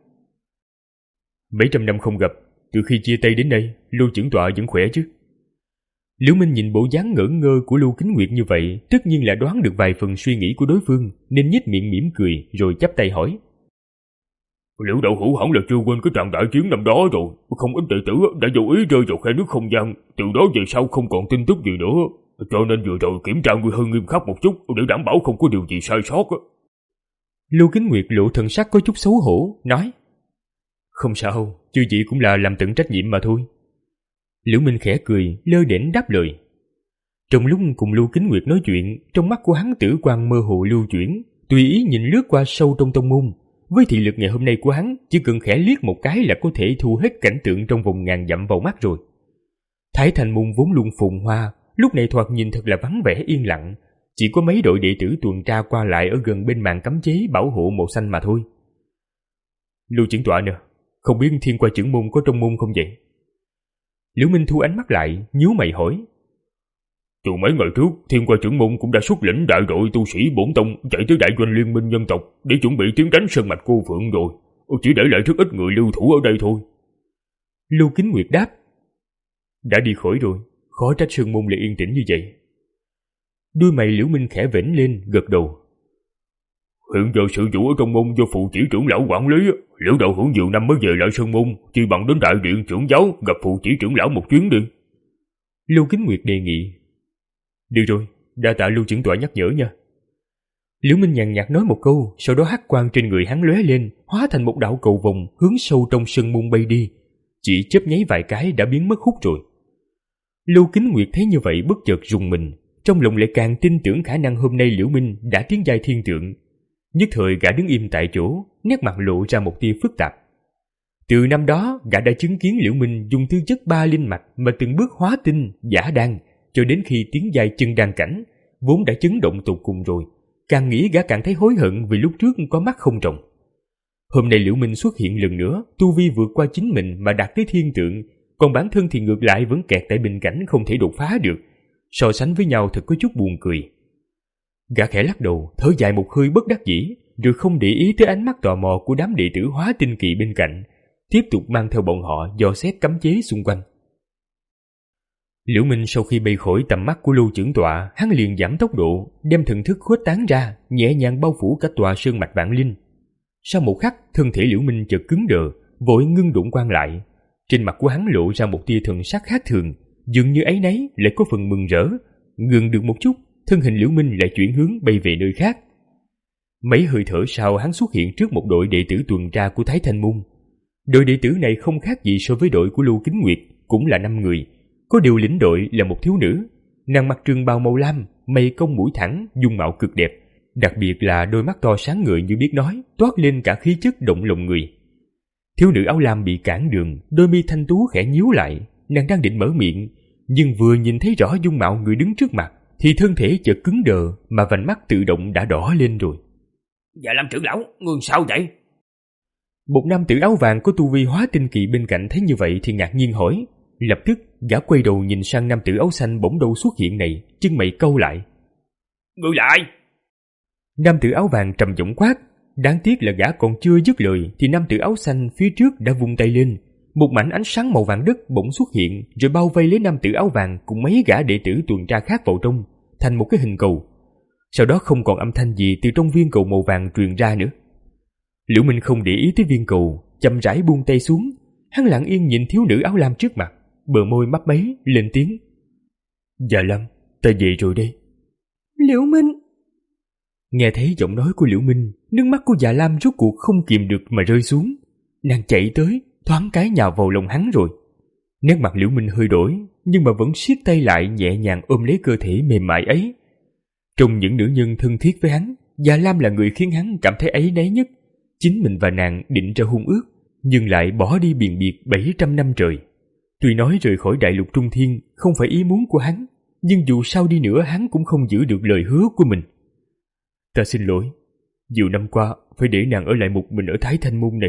Mấy trăm năm không gặp, từ khi chia tay đến nay, Lưu trưởng tọa vẫn khỏe chứ? Liễu Minh nhìn bộ dáng ngỡ ngơ của Lưu Kính Nguyệt như vậy, tất nhiên là đoán được vài phần suy nghĩ của đối phương, nên nhếch miệng mỉm cười rồi chắp tay hỏi. Liễu đạo hữu hẳn là chưa quên cái trận đại chiến năm đó rồi, không ít đệ tử đã vô ý rơi vào khe nước không gian, từ đó về sau không còn tin tức gì nữa, cho nên vừa rồi kiểm tra ngươi hơi nghiêm khắc một chút để đảm bảo không có điều gì sai sót. Lưu Kính Nguyệt lộ thần sắc có chút xấu hổ, nói. Không sao, chư vị cũng là làm tận trách nhiệm mà thôi. Liễu Minh khẽ cười, lơ đễnh đáp lời. Trong lúc cùng Lưu Kính Nguyệt nói chuyện, trong mắt của hắn tử quang mơ hồ lưu chuyển, tùy ý nhìn lướt qua sâu trong tông môn. Với thị lực ngày hôm nay của hắn, chỉ cần khẽ liếc một cái là có thể thu hết cảnh tượng trong vòng ngàn dặm vào mắt rồi. Thái Thành môn vốn luôn phồn hoa, lúc này thoạt nhìn thật là vắng vẻ yên lặng, chỉ có mấy đội đệ tử tuần tra qua lại ở gần bên màn cấm chế bảo hộ màu xanh mà thôi. Lưu trưởng tọa nè, không biết Thiên Qua trưởng môn có trong môn không vậy? Liễu Minh thu ánh mắt lại, nhíu mày hỏi. Từ mấy ngày trước, Thiên Qua trưởng môn cũng đã xuất lĩnh đại đội tu sĩ bổn tông chạy tới đại doanh liên minh nhân tộc để chuẩn bị tiến đánh sơn mạch cô phượng rồi, chỉ để lại rất ít người lưu thủ ở đây thôi. Lưu Kính Nguyệt đáp. Đã đi khỏi rồi, khó trách sơn môn lại yên tĩnh như vậy. Đuôi mày Liễu Minh khẽ vểnh lên, gật đầu. Hiện giờ sự vụ ở trong môn do phụ chỉ trưởng lão quản lý, Liễu đạo hữu nhiều năm mới về lại sơn môn, chỉ bằng đến đại điện trưởng giáo gặp phụ chỉ trưởng lão một chuyến đi. Lưu Kính Nguyệt đề nghị. Được rồi, đa tạ Lưu trưởng tọa nhắc nhở nha. Liễu Minh nhàn nhạt nói một câu, sau đó hắc quang trên người hắn lóe lên, hóa thành một đạo cầu vồng hướng sâu trong sân môn bay đi. Chỉ chớp nháy vài cái đã biến mất hút rồi. Lưu Kính Nguyệt thấy như vậy bất chợt rùng mình, trong lòng lại càng tin tưởng khả năng hôm nay Liễu Minh đã tiến giai thiên tượng. Nhất thời gã đứng im tại chỗ, nét mặt lộ ra một tia phức tạp. Từ năm đó, gã đã chứng kiến Liễu Minh dùng tư chất ba linh mạch mà từng bước hóa tinh, giả đan, cho đến khi tiến giai chân đan cảnh, vốn đã chấn động tột cùng rồi. Càng nghĩ gã càng thấy hối hận vì lúc trước có mắt không trồng. Hôm nay Liễu Minh xuất hiện lần nữa, tu vi vượt qua chính mình mà đạt tới thiên tượng, còn bản thân thì ngược lại vẫn kẹt tại bình cảnh không thể đột phá được. So sánh với nhau thật có chút buồn cười. Gã khẽ lắc đầu, thở dài một hơi bất đắc dĩ, rồi không để ý tới ánh mắt tò mò của đám đệ tử hóa tinh kỳ bên cạnh, tiếp tục mang theo bọn họ dò xét cấm chế xung quanh. Liễu Minh sau khi bay khỏi tầm mắt của Lưu trưởng tọa, hắn liền giảm tốc độ, đem thần thức khuếch tán ra, nhẹ nhàng bao phủ cả tòa sơn mạch vạn linh. Sau một khắc, thân thể Liễu Minh chợt cứng đờ, vội ngưng đụng quan lại. Trên mặt của hắn lộ ra một tia thần sắc khác thường, dường như ấy nấy lại có phần mừng rỡ. Ngừng được một chút, thân hình Liễu Minh lại chuyển hướng bay về nơi khác. Mấy hơi thở sau, hắn xuất hiện trước một đội đệ tử tuần tra của Thái Thanh Môn. Đội đệ tử này không khác gì so với đội của Lưu Kính Nguyệt, cũng là năm người. Có điều lĩnh đội là một thiếu nữ, nàng mặc trường bào màu lam, mày cong mũi thẳng, dung mạo cực đẹp, đặc biệt là đôi mắt to sáng ngời như biết nói, toát lên cả khí chất động lòng người. Thiếu nữ áo lam bị cản đường, đôi mi thanh tú khẽ nhíu lại, nàng đang định mở miệng, nhưng vừa nhìn thấy rõ dung mạo người đứng trước mặt, thì thân thể chợt cứng đờ, mà vành mắt tự động đã đỏ lên rồi. Dạ Lâm trưởng lão, ngươi sao vậy? Một nam tử áo vàng có tu vi hóa tinh kỳ bên cạnh thấy như vậy thì ngạc nhiên hỏi. Lập tức gã quay đầu nhìn sang nam tử áo xanh bỗng đâu xuất hiện này, chân mày cau lại. Ngươi lại! Nam tử áo vàng trầm giọng quát. Đáng tiếc là gã còn chưa dứt lời thì nam tử áo xanh phía trước đã vung tay lên, một mảnh ánh sáng màu vàng đất bỗng xuất hiện, rồi bao vây lấy nam tử áo vàng cùng mấy gã đệ tử tuần tra khác vào trong, thành một cái hình cầu. Sau đó không còn âm thanh gì từ trong viên cầu màu vàng truyền ra nữa. Liễu Minh không để ý tới viên cầu, chậm rãi buông tay xuống, hắn lặng yên nhìn thiếu nữ áo lam trước mặt, bờ môi mấp máy lên tiếng. Dạ Lâm, ta về rồi đây. Liễu Minh. Nghe thấy giọng nói của Liễu Minh, nước mắt của Dạ Lam rốt cuộc không kìm được mà rơi xuống. Nàng chạy tới, thoáng cái nhào vào lòng hắn rồi. Nét mặt Liễu Minh hơi đổi, nhưng mà vẫn siết tay lại nhẹ nhàng ôm lấy cơ thể mềm mại ấy. Trong những nữ nhân thân thiết với hắn, Dạ Lam là người khiến hắn cảm thấy áy náy nhất. Chính mình và nàng định ra hôn ước, nhưng lại bỏ đi biền biệt bảy trăm năm trời. Tuy nói rời khỏi đại lục Trung Thiên không phải ý muốn của hắn, nhưng dù sao đi nữa hắn cũng không giữ được lời hứa của mình. Ta xin lỗi, nhiều năm qua phải để nàng ở lại một mình ở Thái Thanh Môn này.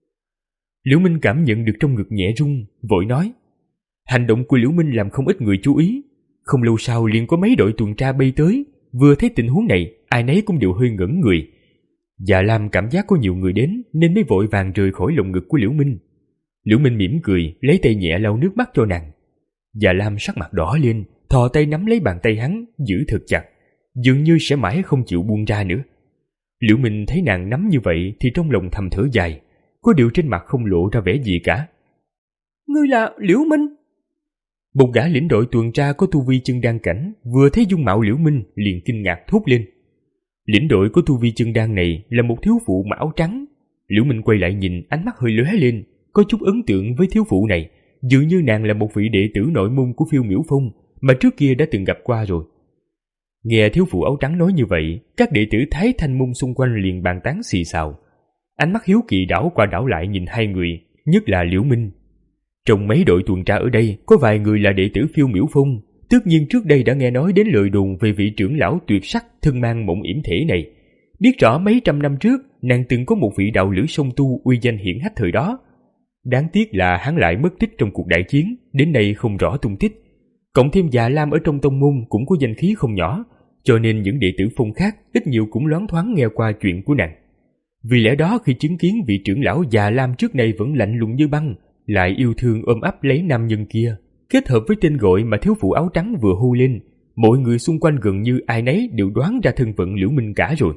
Liễu Minh cảm nhận được trong ngực nhẹ rung, vội nói. Hành động của Liễu Minh làm không ít người chú ý. Không lâu sau liền có mấy đội tuần tra bay tới, vừa thấy tình huống này, ai nấy cũng đều hơi ngẩn người. Dạ Lam cảm giác có nhiều người đến nên mới vội vàng rời khỏi lồng ngực của Liễu Minh. Liễu Minh mỉm cười, lấy tay nhẹ lau nước mắt cho nàng. Dạ Lam sắc mặt đỏ lên, thò tay nắm lấy bàn tay hắn, giữ thật chặt, dường như sẽ mãi không chịu buông ra nữa. Liễu Minh thấy nàng nắm như vậy thì trong lòng thầm thở dài, có điều trên mặt không lộ ra vẻ gì cả. Ngươi là Liễu Minh? Một gã lĩnh đội tuần tra có tu vi chân đan cảnh vừa thấy dung mạo Liễu Minh liền kinh ngạc thốt lên. Lĩnh đội có tu vi chân đan này là một thiếu phụ mặc áo trắng. Liễu Minh quay lại nhìn, ánh mắt hơi lóe lên, có chút ấn tượng với thiếu phụ này, dường như nàng là một vị đệ tử nội môn của Phiêu Miểu Phong mà trước kia đã từng gặp qua rồi. Nghe thiếu phụ áo trắng nói như vậy, các đệ tử Thái Thanh Môn xung quanh liền bàn tán xì xào. Ánh mắt hiếu kỳ đảo qua đảo lại nhìn hai người, nhất là Liễu Minh. Trong mấy đội tuần tra ở đây có vài người là đệ tử Phiêu Miểu Phong, tất nhiên trước đây đã nghe nói đến lời đồn về vị trưởng lão tuyệt sắc thân mang mộng yểm thể này, biết rõ mấy trăm năm trước nàng từng có một vị đạo lữ song tu uy danh hiển hách thời đó. Đáng tiếc là hắn lại mất tích trong cuộc đại chiến, đến nay không rõ tung tích. Cộng thêm Dạ Lam ở trong tông môn cũng có danh khí không nhỏ, cho nên những đệ tử Phong khác ít nhiều cũng loáng thoáng nghe qua chuyện của nàng. Vì lẽ đó khi chứng kiến vị trưởng lão Dạ Lam trước nay vẫn lạnh lùng như băng, lại yêu thương ôm ấp lấy nam nhân kia, kết hợp với tên gọi mà thiếu phụ áo trắng vừa hô lên, mọi người xung quanh gần như ai nấy đều đoán ra thân phận Liễu Minh cả rồi.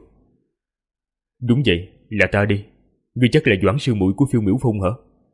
Đúng vậy, là ta đi. Ngươi chắc là Doãn sư muội của Phiêu Miểu Phong hả?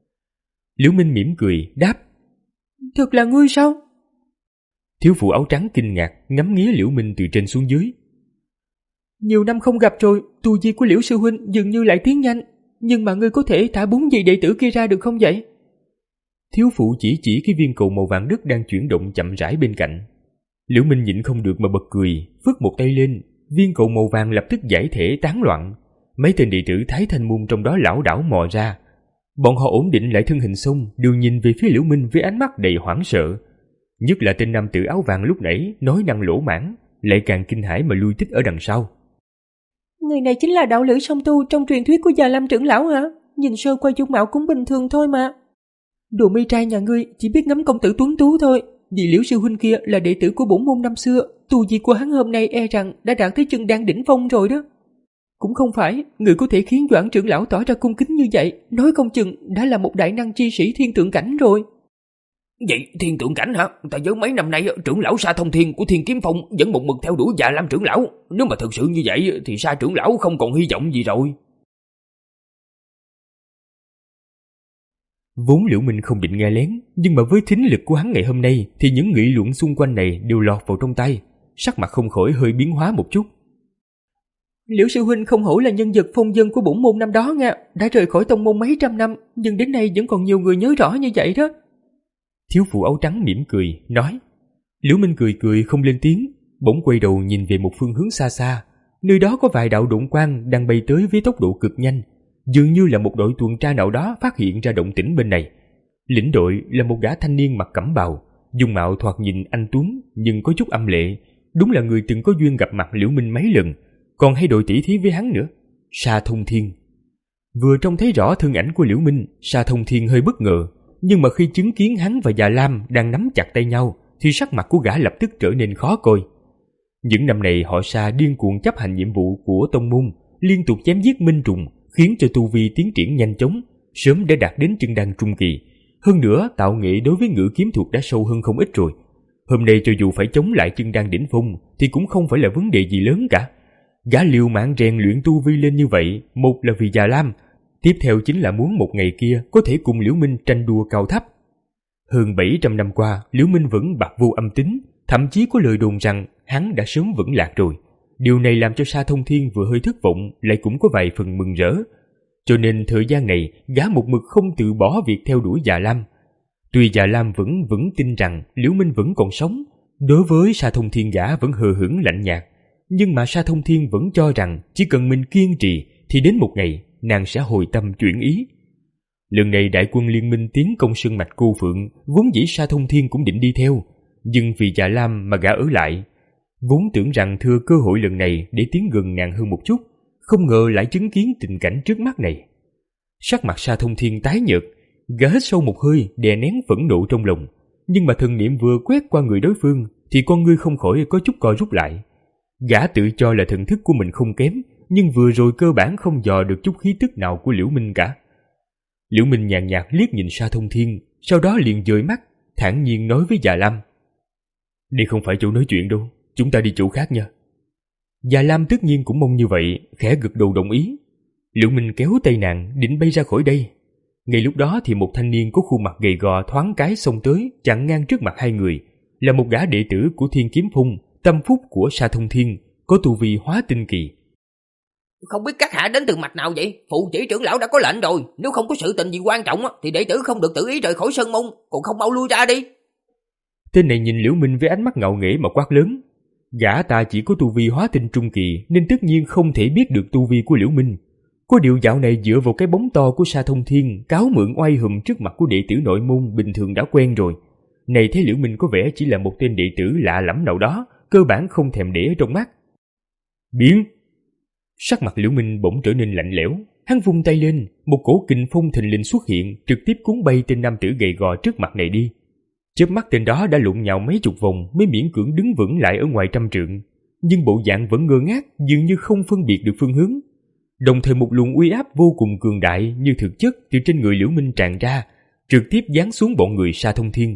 Liễu Minh mỉm cười đáp. Thật là ngươi sao? Thiếu phụ áo trắng kinh ngạc ngắm nghía Liễu Minh từ trên xuống dưới. Nhiều năm không gặp rồi, tu vi của Liễu sư huynh dường như lại tiến nhanh, nhưng mà ngươi có thể thả bốn vị đệ tử kia ra được không vậy? Thiếu phụ chỉ chỉ cái viên cầu màu vàng đất đang chuyển động chậm rãi bên cạnh. Liễu Minh nhịn không được mà bật cười, phất một tay lên, viên cầu màu vàng lập tức giải thể tán loạn. Mấy tên đệ tử Thái Thanh môn trong đó lảo đảo mò ra. Bọn họ ổn định lại thân hình xong, đều nhìn về phía Liễu Minh với ánh mắt đầy hoảng sợ. Nhất là tên nam tử áo vàng lúc nãy nói năng lỗ mãng, lại càng kinh hãi mà lui tích ở đằng sau. Người này chính là đạo lữ song tu trong truyền thuyết của Già Lam trưởng lão hả? Nhìn sơ qua dung mạo cũng bình thường thôi mà. Đồ mi trai nhà ngươi chỉ biết ngắm công tử tuấn tú thôi. Vì Liễu sư huynh kia là đệ tử của bổn môn năm xưa, tu vi của hắn hôm nay e rằng đã đạt tới chân đan đỉnh phong rồi đó. Cũng không phải, người có thể khiến Doãn trưởng lão tỏ ra cung kính như vậy, nói không chừng đã là một đại năng chi sĩ thiên tượng cảnh rồi. Vậy thiên tượng cảnh hả? Ta nhớ mấy năm nay trưởng lão Sa Thông Thiên của Thiên Kiếm Phong vẫn một mực theo đuổi Già Lam trưởng lão. Nếu mà thực sự như vậy thì Sa trưởng lão không còn hy vọng gì rồi. Vốn Liễu Minh không định nghe lén, nhưng mà với thính lực của hắn ngày hôm nay thì những nghị luận xung quanh này đều lọt vào trong tai, sắc mặt không khỏi hơi biến hóa một chút. Liễu sư huynh không hổ là nhân vật phong dân của bổn môn năm đó nha, đã rời khỏi tông môn mấy trăm năm, nhưng đến nay vẫn còn nhiều người nhớ rõ như vậy đó. Thiếu phụ áo trắng mỉm cười, nói. Liễu Minh cười cười không lên tiếng, bỗng quay đầu nhìn về một phương hướng xa xa, nơi đó có vài đạo độn quang đang bay tới với tốc độ cực nhanh, dường như là một đội tuần tra nào đó phát hiện ra động tĩnh bên này. Lĩnh đội là một gã thanh niên mặc cẩm bào, dung mạo thoạt nhìn anh tuấn nhưng có chút âm lệ, đúng là người từng có duyên gặp mặt Liễu Minh mấy lần, còn hay đội tỷ thí với hắn nữa. Sa Thông Thiên. Vừa trông thấy rõ thân ảnh của Liễu Minh, Sa Thông Thiên hơi bất ngờ, nhưng mà khi chứng kiến hắn và Già Lam đang nắm chặt tay nhau thì sắc mặt của gã lập tức trở nên khó coi. Những năm này họ Sa điên cuồng chấp hành nhiệm vụ của tông môn, liên tục chém giết minh trùng, khiến cho tu vi tiến triển nhanh chóng, sớm đã đạt đến chân đan trung kỳ. Hơn nữa, tạo nghệ đối với ngự kiếm thuật đã sâu hơn không ít rồi. Hôm nay cho dù phải chống lại chân đan đỉnh phong thì cũng không phải là vấn đề gì lớn cả. Gã liều mạng rèn luyện tu vi lên như vậy, một là vì Già Lam, tiếp theo chính là muốn một ngày kia có thể cùng Liễu Minh tranh đua cao thấp. Hơn bảy trăm năm qua, Liễu Minh vẫn bạc vô âm tính, thậm chí có lời đồn rằng hắn đã sớm vững lạc rồi. Điều này làm cho Sa Thông Thiên vừa hơi thất vọng, lại cũng có vài phần mừng rỡ. Cho nên thời gian này, gã một mực không từ bỏ việc theo đuổi Già Lam. Tuy Già Lam vẫn vững tin rằng Liễu Minh vẫn còn sống, đối với Sa Thông Thiên gã vẫn hờ hững lạnh nhạt. Nhưng mà Sa Thông Thiên vẫn cho rằng chỉ cần mình kiên trì thì đến một ngày nàng sẽ hồi tâm chuyển ý. Lần này đại quân liên minh tiến công sơn mạch Cô Phượng, vốn dĩ Sa Thông Thiên cũng định đi theo, nhưng vì Già Lam mà gã ở lại. Vốn tưởng rằng thừa cơ hội lần này để tiến gần nàng hơn một chút, không ngờ lại chứng kiến tình cảnh trước mắt này. Sắc mặt Sa Thông Thiên tái nhợt, gã hít sâu một hơi đè nén phẫn nộ trong lòng, nhưng mà thần niệm vừa quét qua người đối phương thì con ngươi không khỏi có chút co rút lại. Gã tự cho là thần thức của mình không kém, nhưng vừa rồi cơ bản không dò được chút khí tức nào của Liễu Minh cả. Liễu Minh nhàn nhạt liếc nhìn Sa Thông Thiên, sau đó liền dời mắt, thản nhiên nói với Già Lam. Đây không phải chỗ nói chuyện đâu, chúng ta đi chỗ khác nha. Già Lam tất nhiên cũng mong như vậy, khẽ gật đầu đồng ý. Liễu Minh kéo tay nàng định bay ra khỏi đây. Ngay lúc đó thì một thanh niên có khuôn mặt gầy gò thoáng cái xông tới, chặn ngang trước mặt hai người, là một gã đệ tử của Thiên Kiếm Phong, tâm phúc của Sa Thông Thiên, có tu vi hóa tinh kỳ. Không biết các hạ đến từ mạch nào vậy? Phụ chỉ trưởng lão đã có lệnh rồi, nếu không có sự tình gì quan trọng thì đệ tử không được tự ý rời khỏi sơn môn, còn không mau lui ra đi. Tên này nhìn Liễu Minh với ánh mắt ngạo nghễ mà quát lớn. Gã ta chỉ có tu vi hóa tinh trung kỳ nên tất nhiên không thể biết được tu vi của Liễu Minh. Có điều dạo này dựa vào cái bóng to của Sa Thông Thiên cáo mượn oai hùm trước mặt của đệ tử nội môn bình thường đã quen rồi. Này thấy Liễu Minh có vẻ chỉ là một tên đệ tử lạ lẫm nào đó, cơ bản không thèm để ở trong mắt. Biến! Sắc mặt Liễu Minh bỗng trở nên lạnh lẽo, hắn vung tay lên, một cổ kình phong thình lình xuất hiện, trực tiếp cuốn bay tên nam tử gầy gò trước mặt này đi. Chớp mắt tên đó đã lộn nhào mấy chục vòng mới miễn cưỡng đứng vững lại ở ngoài trăm trượng, nhưng bộ dạng vẫn ngơ ngác, dường như không phân biệt được phương hướng. Đồng thời một luồng uy áp vô cùng cường đại như thực chất từ trên người Liễu Minh tràn ra, trực tiếp giáng xuống bọn người Sa Thông Thiên.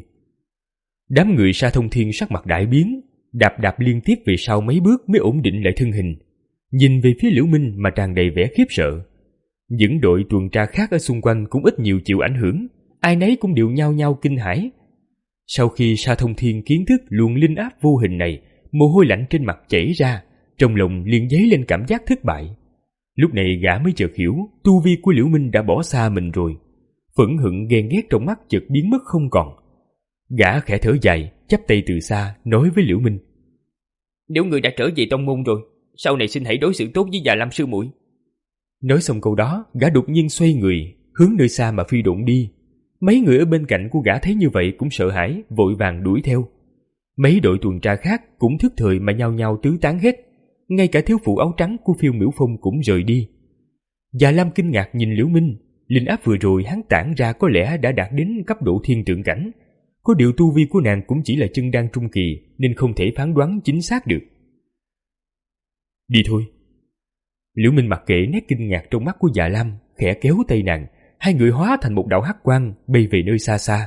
Đám người Sa Thông Thiên sắc mặt đại biến, đạp đạp liên tiếp về sau mấy bước mới ổn định lại thân hình, nhìn về phía Liễu Minh mà tràn đầy vẻ khiếp sợ. Những đội tuần tra khác ở xung quanh cũng ít nhiều chịu ảnh hưởng, ai nấy cũng đều nhao nhao kinh hãi. Sau khi Sa Thông Thiên kiến thức luồng linh áp vô hình này, mồ hôi lạnh trên mặt chảy ra, trong lòng liền dấy lên cảm giác thất bại. Lúc này gã mới chợt hiểu tu vi của Liễu Minh đã bỏ xa mình rồi. Phẫn hận ghen ghét trong mắt chợt biến mất không còn. Gã khẽ thở dài, chắp tay từ xa nói với Liễu Minh: Nếu người đã trở về tông môn rồi, sau này xin hãy đối xử tốt với Già Lam sư muội. Nói xong câu đó, gã đột nhiên xoay người, hướng nơi xa mà phi độn đi. Mấy người ở bên cạnh của gã thấy như vậy cũng sợ hãi, vội vàng đuổi theo. Mấy đội tuần tra khác cũng thức thời mà nhao nhao tứ tán hết. Ngay cả thiếu phụ áo trắng của Phiêu Miểu Phong cũng rời đi. Già Lam kinh ngạc nhìn Liễu Minh. Linh áp vừa rồi hắn tản ra có lẽ đã đạt đến cấp độ thiên tượng cảnh. Có điều tu vi của nàng cũng chỉ là chân đan trung kỳ, nên không thể phán đoán chính xác được. Đi thôi. Liễu Minh mặc kệ nét kinh ngạc trong mắt của Dạ Lam, khẽ kéo tay nàng. Hai người hóa thành một đạo hắc quang bay về nơi xa xa.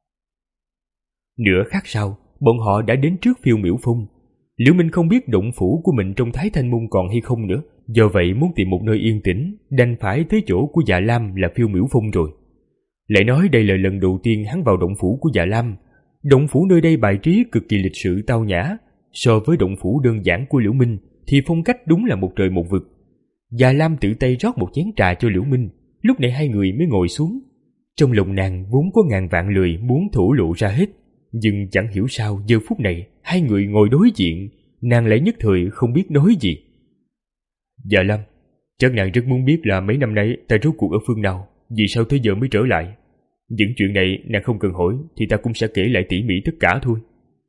Nửa khắc sau, bọn họ đã đến trước Phiêu Miểu Phong. Liễu Minh không biết động phủ của mình trong Thái Thanh Môn còn hay không nữa, do vậy muốn tìm một nơi yên tĩnh, đành phải tới chỗ của Dạ Lam là Phiêu Miểu Phong rồi. Lại nói đây là lần đầu tiên hắn vào động phủ của Dạ Lam. Động phủ nơi đây bài trí cực kỳ lịch sự tao nhã. So với động phủ đơn giản của Liễu Minh thì phong cách đúng là một trời một vực. Dạ Lam tự tay rót một chén trà cho Liễu Minh. Lúc này hai người mới ngồi xuống. Trong lòng nàng vốn có ngàn vạn lời muốn thổ lộ ra hết, nhưng chẳng hiểu sao giờ phút này hai người ngồi đối diện, nàng lại nhất thời không biết nói gì. Dạ Lam, chắc nàng rất muốn biết là mấy năm nay ta rốt cuộc ở phương nào, vì sao tới giờ mới trở lại. Những chuyện này nàng không cần hỏi thì ta cũng sẽ kể lại tỉ mỉ tất cả thôi.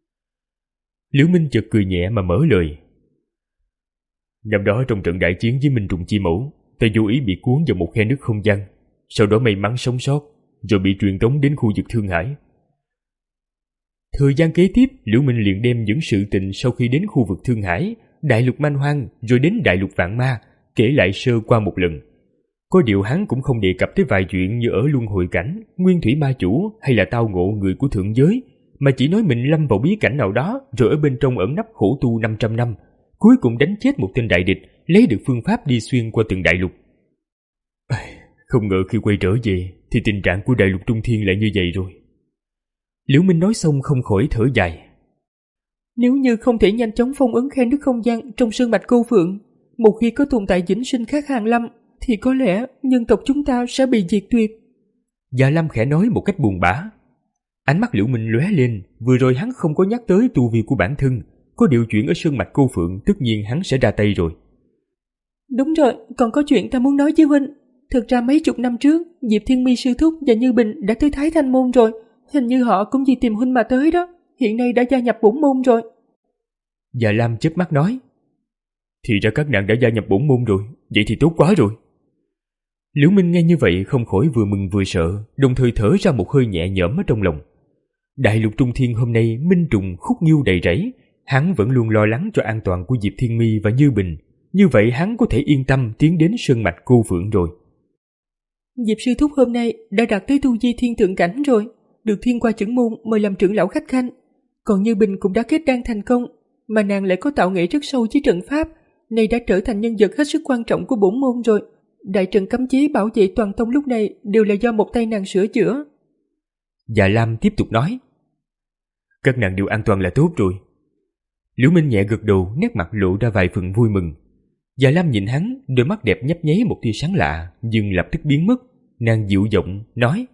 Liễu Minh chợt cười nhẹ mà mở lời. Năm đó trong trận đại chiến với Minh Trùng Chi Mẫu, ta vô ý bị cuốn vào một khe nước không gian, sau đó may mắn sống sót, rồi bị truyền tống đến khu vực Thương Hải. Thời gian kế tiếp, Liễu Minh liền đem những sự tình sau khi đến khu vực Thương Hải, đại lục Man Hoang, rồi đến đại lục Vạn Ma, kể lại sơ qua một lần. Có điều hắn cũng không đề cập tới vài chuyện như ở luân hồi cảnh, nguyên thủy ma chủ hay là tao ngộ người của thượng giới, mà chỉ nói mình lâm vào bí cảnh nào đó, rồi ở bên trong ẩn nấp khổ tu năm trăm năm, cuối cùng đánh chết một tên đại địch, lấy được phương pháp đi xuyên qua từng đại lục. Không ngờ khi quay trở về thì tình trạng của đại lục Trung Thiên lại như vậy rồi. Liễu Minh nói xong không khỏi thở dài. Nếu như không thể nhanh chóng phong ấn khe nước không gian trong sơn mạch Câu Phượng, một khi có tồn tại vĩnh sinh khác hàng lâm, thì có lẽ nhân tộc chúng ta sẽ bị diệt tuyệt. Dạ Lam khẽ nói một cách buồn bã. Ánh mắt Liễu Minh lóe lên, vừa rồi hắn không có nhắc tới tu vi của bản thân, có điều chuyện ở sơn mạch Câu Phượng tất nhiên hắn sẽ ra tay rồi. Đúng rồi, còn có chuyện ta muốn nói với huynh. Thực ra mấy chục năm trước, Diệp Thiên Mi sư thúc và Như Bình đã tới Thái Thanh Môn rồi. Hình như họ cũng vì tìm huynh mà tới đó. Hiện nay đã gia nhập bổn môn rồi. Dạ Lam chớp mắt nói. Thì ra các nàng đã gia nhập bổn môn rồi, vậy thì tốt quá rồi. Liễu Minh nghe như vậy không khỏi vừa mừng vừa sợ, đồng thời thở ra một hơi nhẹ nhõm ở trong lòng. Đại lục Trung Thiên hôm nay minh trùng khúc nghiêu đầy rẫy, hắn vẫn luôn lo lắng cho an toàn của Diệp Thiên Mi và Như Bình. Như vậy hắn có thể yên tâm tiến đến sơn mạch Cô Phượng rồi. Diệp sư thúc hôm nay đã đạt tới tu vi thiên tượng cảnh rồi, được thiên qua chưởng môn mời làm trưởng lão khách khanh. Còn Như Bình cũng đã kết đan thành công, mà nàng lại có tạo nghệ rất sâu với trận pháp, nay đã trở thành nhân vật hết sức quan trọng của bổn môn rồi. Đại trận cấm chế bảo vệ toàn tông lúc này đều là do một tay nàng sửa chữa. Dạ Lam tiếp tục nói. Các nàng đều an toàn là tốt rồi. Liễu Minh nhẹ gật đầu, nét mặt lộ ra vài phần vui mừng. Dạ Lam nhìn hắn, đôi mắt đẹp nhấp nháy một tia sáng lạ, nhưng lập tức biến mất. Nàng dịu giọng nói.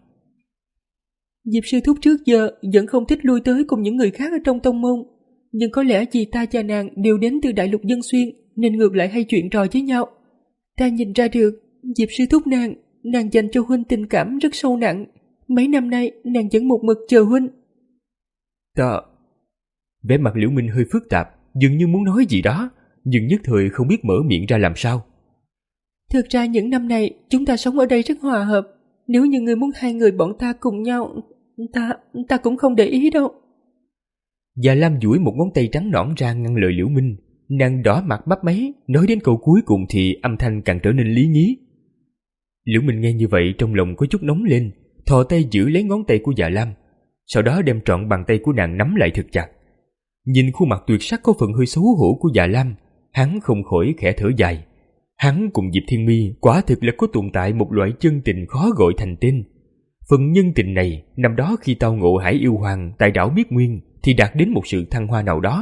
Diệp sư thúc trước giờ vẫn không thích lui tới cùng những người khác ở trong tông môn, nhưng có lẽ vì ta và nàng đều đến từ đại lục Dân Xuyên nên ngược lại hay chuyện trò với nhau. Ta nhìn ra được Diệp sư thúc nàng, nàng dành cho huynh tình cảm rất sâu nặng. Mấy năm nay nàng vẫn một mực chờ huynh. Ta... Vẻ mặt Liễu Minh hơi phức tạp, dường như muốn nói gì đó, nhưng nhất thời không biết mở miệng ra làm sao. Thực ra những năm này chúng ta sống ở đây rất hòa hợp. Nếu như ngươi muốn hai người bọn ta cùng nhau, Ta ta cũng không để ý đâu. Dạ Lam duỗi một ngón tay trắng nõn ra ngăn lời Liễu Minh. Nàng đỏ mặt bắp máy, nói đến câu cuối cùng thì âm thanh càng trở nên lý nhí. Liễu Minh nghe như vậy trong lòng có chút nóng lên, thò tay giữ lấy ngón tay của Dạ Lam, sau đó đem trọn bàn tay của nàng nắm lại thật chặt. Nhìn khuôn mặt tuyệt sắc có phần hơi xấu hổ của Dạ Lam, hắn không khỏi khẽ thở dài. Hắn cùng Diệp Thiên Mi quả thực là có tồn tại một loại chân tình khó gọi thành tên. Phần nhân tình này năm đó khi tao ngộ Hải Yêu Hoàng tại đảo Miết Nguyên thì đạt đến một sự thăng hoa nào đó,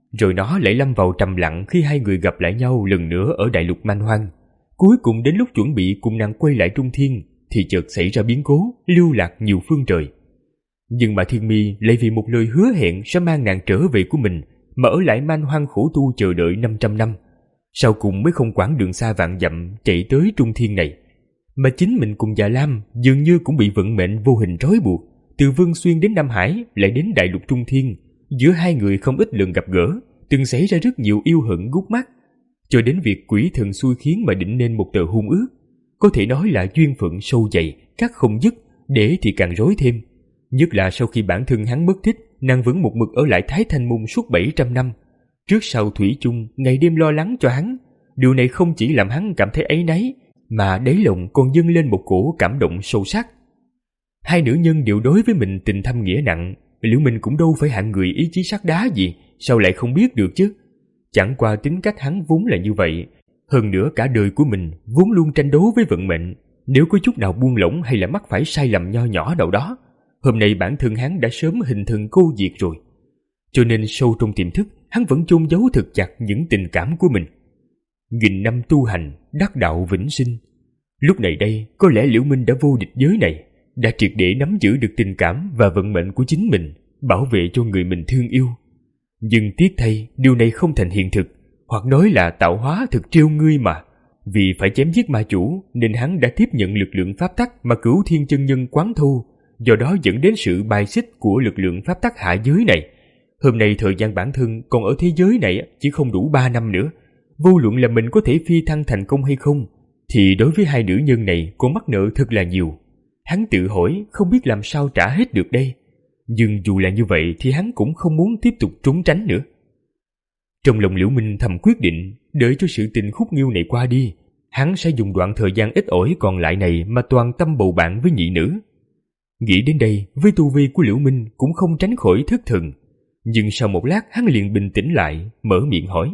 Rồi nó lại lâm vào trầm lặng khi hai người gặp lại nhau lần nữa ở đại lục man hoang. Cuối cùng đến lúc chuẩn bị cùng nàng quay lại Trung Thiên thì chợt xảy ra biến cố, lưu lạc nhiều phương trời. Nhưng mà Thiên Mi lại vì một lời hứa hẹn sẽ mang nàng trở về của mình mà ở lại man hoang khổ tu chờ đợi năm trăm năm. Sau cùng mới không quãng đường xa vạn dặm chạy tới Trung Thiên này. Mà chính mình cùng Già Lam dường như cũng bị vận mệnh vô hình trói buộc. Từ Vân Xuyên đến Nam Hải lại đến đại lục Trung Thiên, giữa hai người không ít lần gặp gỡ, từng xảy ra rất nhiều yêu hận gút mắt, cho đến việc quỷ thần xui khiến mà định nên một tờ hôn ước. Có thể nói là duyên phận sâu dày, cắt không dứt, để thì càng rối thêm. Nhất là sau khi bản thân hắn mất tích, nàng vẫn một mực ở lại Thái Thanh Môn suốt bảy trăm năm. Trước sau thủy chung, ngày đêm lo lắng cho hắn. Điều này không chỉ làm hắn cảm thấy áy náy, mà đáy lòng còn dâng lên một cổ cảm động sâu sắc. Hai nữ nhân đều đối với mình tình thâm nghĩa nặng, Liễu Minh cũng đâu phải hạng người ý chí sắt đá gì, sao lại không biết được chứ? Chẳng qua tính cách hắn vốn là như vậy. Hơn nữa cả đời của mình vốn luôn tranh đấu với vận mệnh. Nếu có chút nào buông lỏng hay là mắc phải sai lầm nho nhỏ nào đó, hôm nay bản thân hắn đã sớm hình thần cô diệt rồi. Cho nên sâu trong tiềm thức, hắn vẫn chôn giấu thật chặt những tình cảm của mình. Nghìn năm tu hành, đắc đạo vĩnh sinh. Lúc này đây, có lẽ Liễu Minh đã vô địch giới này, đã triệt để nắm giữ được tình cảm và vận mệnh của chính mình, bảo vệ cho người mình thương yêu. Nhưng tiếc thay, điều này không thành hiện thực, hoặc nói là tạo hóa thực trêu ngươi mà. Vì phải chém giết ma chủ, nên hắn đã tiếp nhận lực lượng pháp tắc mà Cửu Thiên chân nhân quán thu, do đó dẫn đến sự bài xích của lực lượng pháp tắc hạ giới này. Hôm nay thời gian bản thân còn ở thế giới này chỉ không đủ ba năm nữa. Vô luận là mình có thể phi thăng thành công hay không, thì đối với hai nữ nhân này còn mắc nợ thật là nhiều. Hắn tự hỏi không biết làm sao trả hết được đây. Nhưng dù là như vậy thì hắn cũng không muốn tiếp tục trốn tránh nữa. Trong lòng Liễu Minh thầm quyết định, đợi cho sự tình khúc nghiêu này qua đi, hắn sẽ dùng đoạn thời gian ít ỏi còn lại này mà toàn tâm bầu bạn với nhị nữ. Nghĩ đến đây, với tu vi của Liễu Minh cũng không tránh khỏi thất thần. Nhưng sau một lát hắn liền bình tĩnh lại, mở miệng hỏi: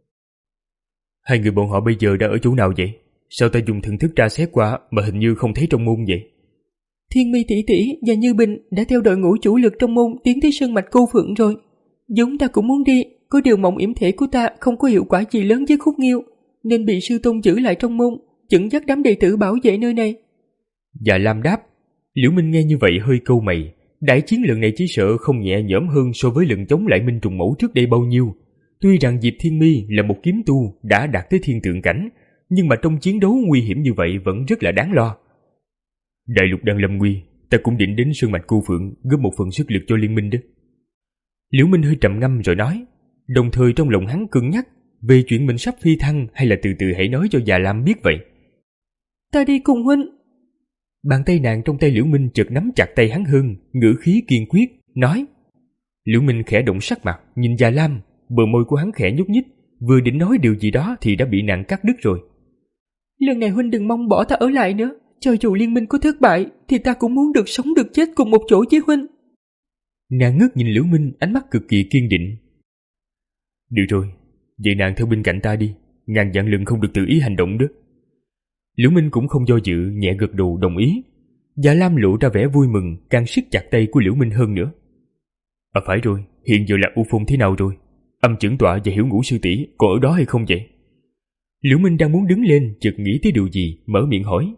Hai người bọn họ bây giờ đã ở chỗ nào vậy? Sao ta dùng thần thức tra xét qua mà hình như không thấy trong môn vậy? Thiên Mi tỷ tỷ và Như Bình đã theo đội ngũ chủ lực trong môn tiến tới sơn mạch Cô Phượng rồi. Chúng ta cũng muốn đi, có điều mộng yểm thể của ta không có hiệu quả gì lớn với khúc nghiêu, nên bị sư tôn giữ lại trong môn, dẫn dắt đám đệ tử bảo vệ nơi này. Dạ Lam đáp. Liễu Minh nghe như vậy hơi câu mày. Đại chiến lần này chỉ sợ không nhẹ nhõm hơn so với lần chống lại Minh Trùng Mẫu trước đây bao nhiêu. Tuy rằng Diệp Thiên Mi là một kiếm tu đã đạt tới thiên tượng cảnh, nhưng mà trong chiến đấu nguy hiểm như vậy vẫn rất là đáng lo. Đại lục đang lâm nguy, ta cũng định đến sơn mạch Cô Phượng góp một phần sức lực cho liên minh đó. Liễu Minh hơi trầm ngâm rồi nói, đồng thời trong lòng hắn cân nhắc về chuyện mình sắp phi thăng hay là từ từ hãy nói cho già Lam biết vậy. Ta đi cùng huynh. Bàn tay nàng trong tay Liễu Minh chợt nắm chặt tay hắn hơn, ngữ khí kiên quyết, nói. Liễu Minh khẽ động sắc mặt, nhìn già Lam, bờ môi của hắn khẽ nhúc nhích, vừa định nói điều gì đó thì đã bị nàng cắt đứt rồi. Lần này huynh đừng mong bỏ ta ở lại nữa, cho dù liên minh có thất bại thì ta cũng muốn được sống được chết cùng một chỗ với huynh. Nàng ngước nhìn Liễu Minh, ánh mắt cực kỳ kiên định. Được rồi, vậy nàng theo bên cạnh ta đi, ngàn vạn lần không được tự ý hành động đó. Liễu Minh cũng không do dự, nhẹ gật đầu đồng ý. Dạ Lam lộ ra vẻ vui mừng, càng siết chặt tay của Liễu Minh hơn nữa. À phải rồi, hiện giờ là U Phong thế nào rồi? Âm Chưởng Tọa và Hiểu Ngũ sư tỷ có ở đó hay không vậy? Liễu Minh đang muốn đứng lên, chợt nghĩ tới điều gì, mở miệng hỏi.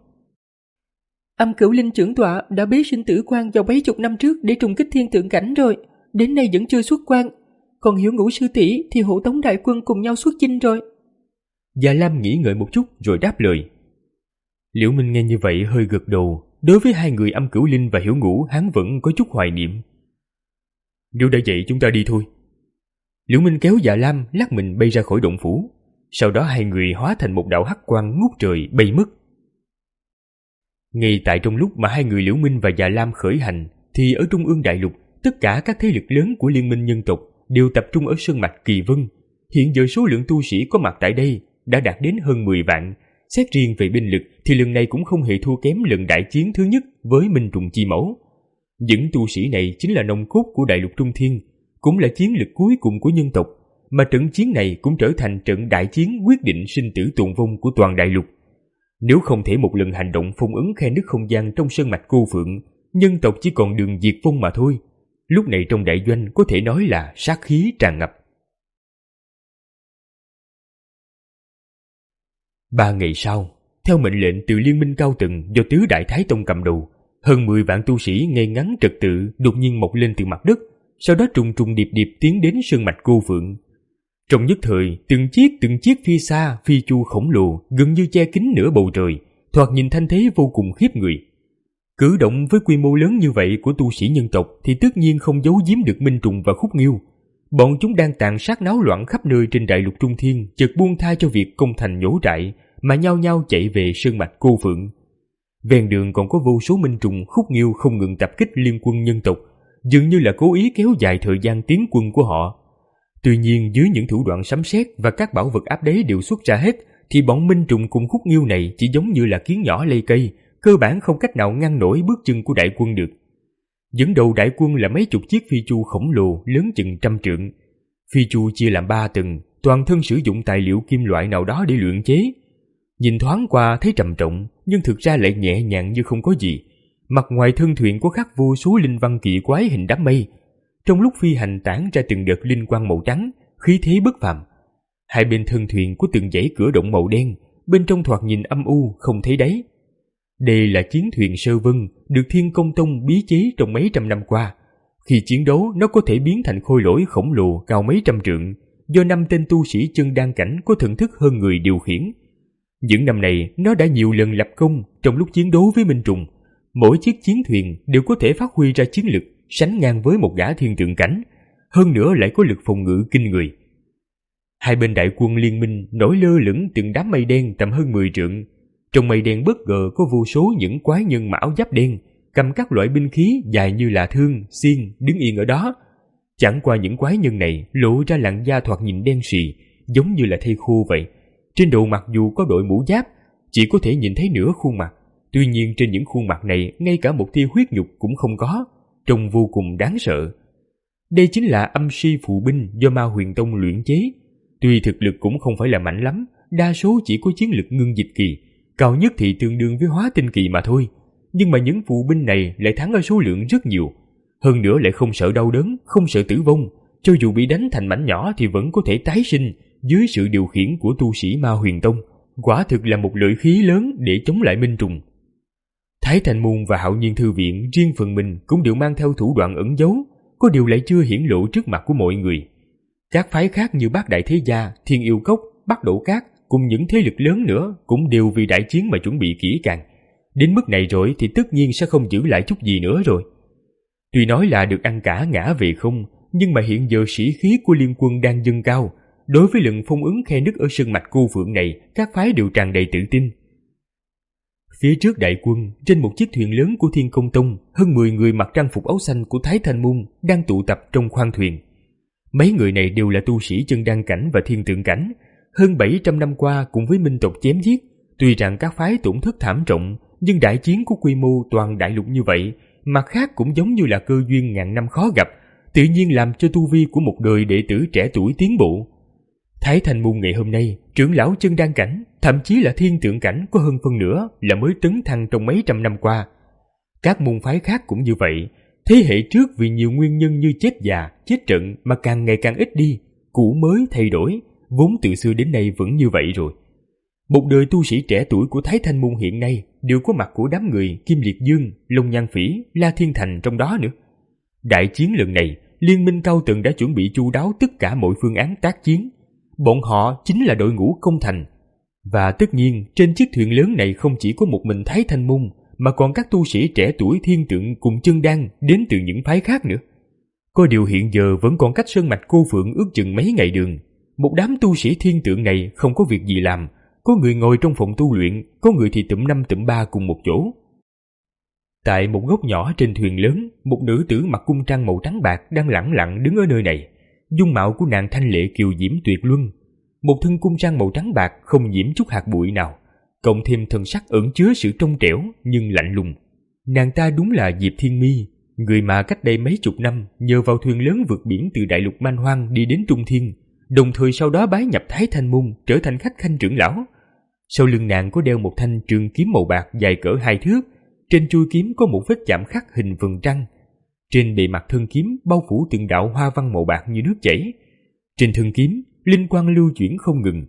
Âm Cửu Linh trưởng tọa đã bế sinh tử quan vào mấy chục năm trước để trùng kích thiên tượng cảnh rồi, đến nay vẫn chưa xuất quan. Còn Hiểu Ngũ sư tỷ thì hộ tống đại quân cùng nhau xuất chinh rồi. Dạ Lam nghĩ ngợi một chút rồi đáp lời. Liễu Minh nghe như vậy hơi gật đầu. Đối với hai người Âm Cửu Linh và Hiểu Ngũ, hắn vẫn có chút hoài niệm. Nếu đã vậy chúng ta đi thôi. Liễu Minh kéo Dạ Lam lắc mình bay ra khỏi động phủ. Sau đó hai người hóa thành một đạo hắc quang ngút trời bay mất. Ngay tại trong lúc mà hai người Liễu Minh và Dạ Lam khởi hành, thì ở trung ương đại lục, tất cả các thế lực lớn của liên minh nhân tộc đều tập trung ở sơn mạch Kỳ Vân. Hiện giờ số lượng tu sĩ có mặt tại đây đã đạt đến hơn mười vạn. Xét riêng về binh lực thì lần này cũng không hề thua kém lần đại chiến thứ nhất với Minh Trùng Chi Mẫu. Những tu sĩ này chính là nòng cốt của đại lục Trung Thiên, cũng là chiến lực cuối cùng của nhân tộc, mà trận chiến này cũng trở thành trận đại chiến quyết định sinh tử tồn vong của toàn đại lục. Nếu không thể một lần hành động phong ấn khe nứt không gian trong sơn mạch Cô Phượng, nhân tộc chỉ còn đường diệt vong mà thôi. Lúc này trong đại doanh có thể nói là sát khí tràn ngập. Ba ngày sau, theo mệnh lệnh từ liên minh cao tầng do tứ đại thái tông cầm đầu, hơn mười vạn tu sĩ ngay ngắn trật tự đột nhiên mọc lên từ mặt đất, sau đó trùng trùng điệp điệp tiến đến sơn mạch Cô Phượng. Trong nhất thời, từng chiếc từng chiếc phi xa, phi chu khổng lồ gần như che kín nửa bầu trời, thoạt nhìn thanh thế vô cùng khiếp người. Cử động với quy mô lớn như vậy của tu sĩ nhân tộc thì tất nhiên không giấu giếm được Minh Trùng và Khúc Nghiêu. Bọn chúng đang tàn sát náo loạn khắp nơi trên đại lục Trung Thiên, chợt buông tha cho việc công thành nhổ trại mà nhao nhao chạy về sơn mạch Cô Phượng. Ven đường còn có vô số Minh Trùng, Khúc Nghiêu không ngừng tập kích liên quân nhân tộc, dường như là cố ý kéo dài thời gian tiến quân của họ. Tuy nhiên, dưới những thủ đoạn sấm sét và các bảo vật áp đáy đều xuất ra hết, thì bọn Minh Trùng cùng Khúc Nghiêu này chỉ giống như là kiến nhỏ lây cây, cơ bản không cách nào ngăn nổi bước chân của đại quân được. Dẫn đầu đại quân là mấy chục chiếc phi chu khổng lồ lớn chừng trăm trượng. Phi chu chia làm ba tầng, toàn thân sử dụng tài liệu kim loại nào đó để luyện chế. Nhìn thoáng qua thấy trầm trọng, nhưng thực ra lại nhẹ nhàng như không có gì. Mặt ngoài thân thuyền có khắc vô số linh văn kỳ quái hình đám mây. Trong lúc phi hành tản ra từng đợt linh quang màu trắng, khí thế bất phàm. Hai bên thân thuyền có từng dãy cửa động màu đen, bên trong thoạt nhìn âm u không thấy đáy. Đây là chiến thuyền Sơ Vân, được Thiên Công Tông bí chế trong mấy trăm năm qua. Khi chiến đấu, nó có thể biến thành khôi lỗi khổng lồ cao mấy trăm trượng, do năm tên tu sĩ chân đan cảnh có thần thức hơn người điều khiển. Những năm này, nó đã nhiều lần lập công trong lúc chiến đấu với Minh Trùng. Mỗi chiếc chiến thuyền đều có thể phát huy ra chiến lực sánh ngang với một gã thiên tượng cảnh, hơn nữa lại có lực phòng ngự kinh người. Hai bên đại quân liên minh nổi lơ lửng từng đám mây đen tầm hơn mười trượng. Trong mây đen bất ngờ có vô số những quái nhân mão giáp đen, cầm các loại binh khí dài như là thương, xiên, đứng yên ở đó. Chẳng qua những quái nhân này lộ ra làn da thoạt nhìn đen sì, giống như là thây khô vậy. Trên đầu mặc dù có đội mũ giáp, chỉ có thể nhìn thấy nửa khuôn mặt. Tuy nhiên trên những khuôn mặt này ngay cả một tia huyết nhục cũng không có, trông vô cùng đáng sợ. Đây chính là âm si phù binh do Ma Huyền Tông luyện chế. Tuy thực lực cũng không phải là mạnh lắm, đa số chỉ có chiến lực ngưng dịch kỳ, cao nhất thì tương đương với hóa tinh kỳ mà thôi. Nhưng mà những phù binh này lại thắng ở số lượng rất nhiều. Hơn nữa lại không sợ đau đớn, không sợ tử vong. Cho dù bị đánh thành mảnh nhỏ thì vẫn có thể tái sinh dưới sự điều khiển của tu sĩ Ma Huyền Tông. Quả thực là một lợi khí lớn để chống lại Minh Trùng. Thái Thanh Môn và Hạo Nhiên Thư Viện riêng phần mình cũng đều mang theo thủ đoạn ẩn giấu, có điều lại chưa hiển lộ trước mặt của mọi người. Các phái khác như Bát Đại Thế Gia, Thiên Yêu Cốc, Bắc Đổ Cát cùng những thế lực lớn nữa cũng đều vì đại chiến mà chuẩn bị kỹ càng. Đến mức này rồi thì tất nhiên sẽ không giữ lại chút gì nữa rồi. Tuy nói là được ăn cả ngã về không, nhưng mà hiện giờ sĩ khí của liên quân đang dâng cao. Đối với lần phong ứng khe nứt ở sơn mạch Cô Phượng này, các phái đều tràn đầy tự tin. Phía trước đại quân, trên một chiếc thuyền lớn của Thiên Công Tông, hơn mười người mặc trang phục áo xanh của Thái Thanh Môn đang tụ tập trong khoang thuyền. Mấy người này đều là tu sĩ chân đan cảnh và thiên tượng cảnh, hơn bảy trăm năm qua cùng với minh tộc chém giết. Tuy rằng các phái tổn thất thảm trọng, nhưng đại chiến của quy mô toàn đại lục như vậy, mặt khác cũng giống như là cơ duyên ngàn năm khó gặp, tự nhiên làm cho tu vi của một đời đệ tử trẻ tuổi tiến bộ. Thái Thanh Môn ngày hôm nay, trưởng lão chân đan cảnh, thậm chí là thiên tượng cảnh có hơn phân nửa là mới tấn thăng trong mấy trăm năm qua. Các môn phái khác cũng như vậy, thế hệ trước vì nhiều nguyên nhân như chết già, chết trận mà càng ngày càng ít đi, cũ mới thay đổi, vốn từ xưa đến nay vẫn như vậy rồi. Một đời tu sĩ trẻ tuổi của Thái Thanh Môn hiện nay đều có mặt của đám người Kim Liệt Dương, Long Nhan Phỉ, La Thiên Thành trong đó nữa. Đại chiến lần này, liên minh cao tầng đã chuẩn bị chu đáo tất cả mọi phương án tác chiến. Bọn họ chính là đội ngũ công thành. Và tất nhiên, trên chiếc thuyền lớn này không chỉ có một mình Thái Thanh Môn, mà còn các tu sĩ trẻ tuổi thiên tượng cùng chân đan đến từ những phái khác nữa. Có điều hiện giờ vẫn còn cách sơn mạch Cô Phượng ước chừng mấy ngày đường. Một đám tu sĩ thiên tượng này không có việc gì làm, có người ngồi trong phòng tu luyện, có người thì tụm năm tụm ba cùng một chỗ. Tại một góc nhỏ trên thuyền lớn, một nữ tử mặc cung trang màu trắng bạc đang lẳng lặng đứng ở nơi này. Dung mạo của nàng thanh lệ kiều diễm tuyệt luân, một thân cung trang màu trắng bạc không nhiễm chút hạt bụi nào, cộng thêm thần sắc ẩn chứa sự trong trẻo nhưng lạnh lùng. Nàng ta đúng là Diệp Thiên Mi, người mà cách đây mấy chục năm nhờ vào thuyền lớn vượt biển từ đại lục Man Hoang đi đến Trung Thiên, đồng thời sau đó bái nhập Thái Thanh Môn trở thành khách khanh trưởng lão. Sau lưng nàng có đeo một thanh trường kiếm màu bạc dài cỡ hai thước, trên chuôi kiếm có một vết chạm khắc hình vầng trăng. Trên bề mặt thân kiếm bao phủ từng đạo hoa văn màu bạc như nước chảy. Trên thân kiếm, linh quang lưu chuyển không ngừng.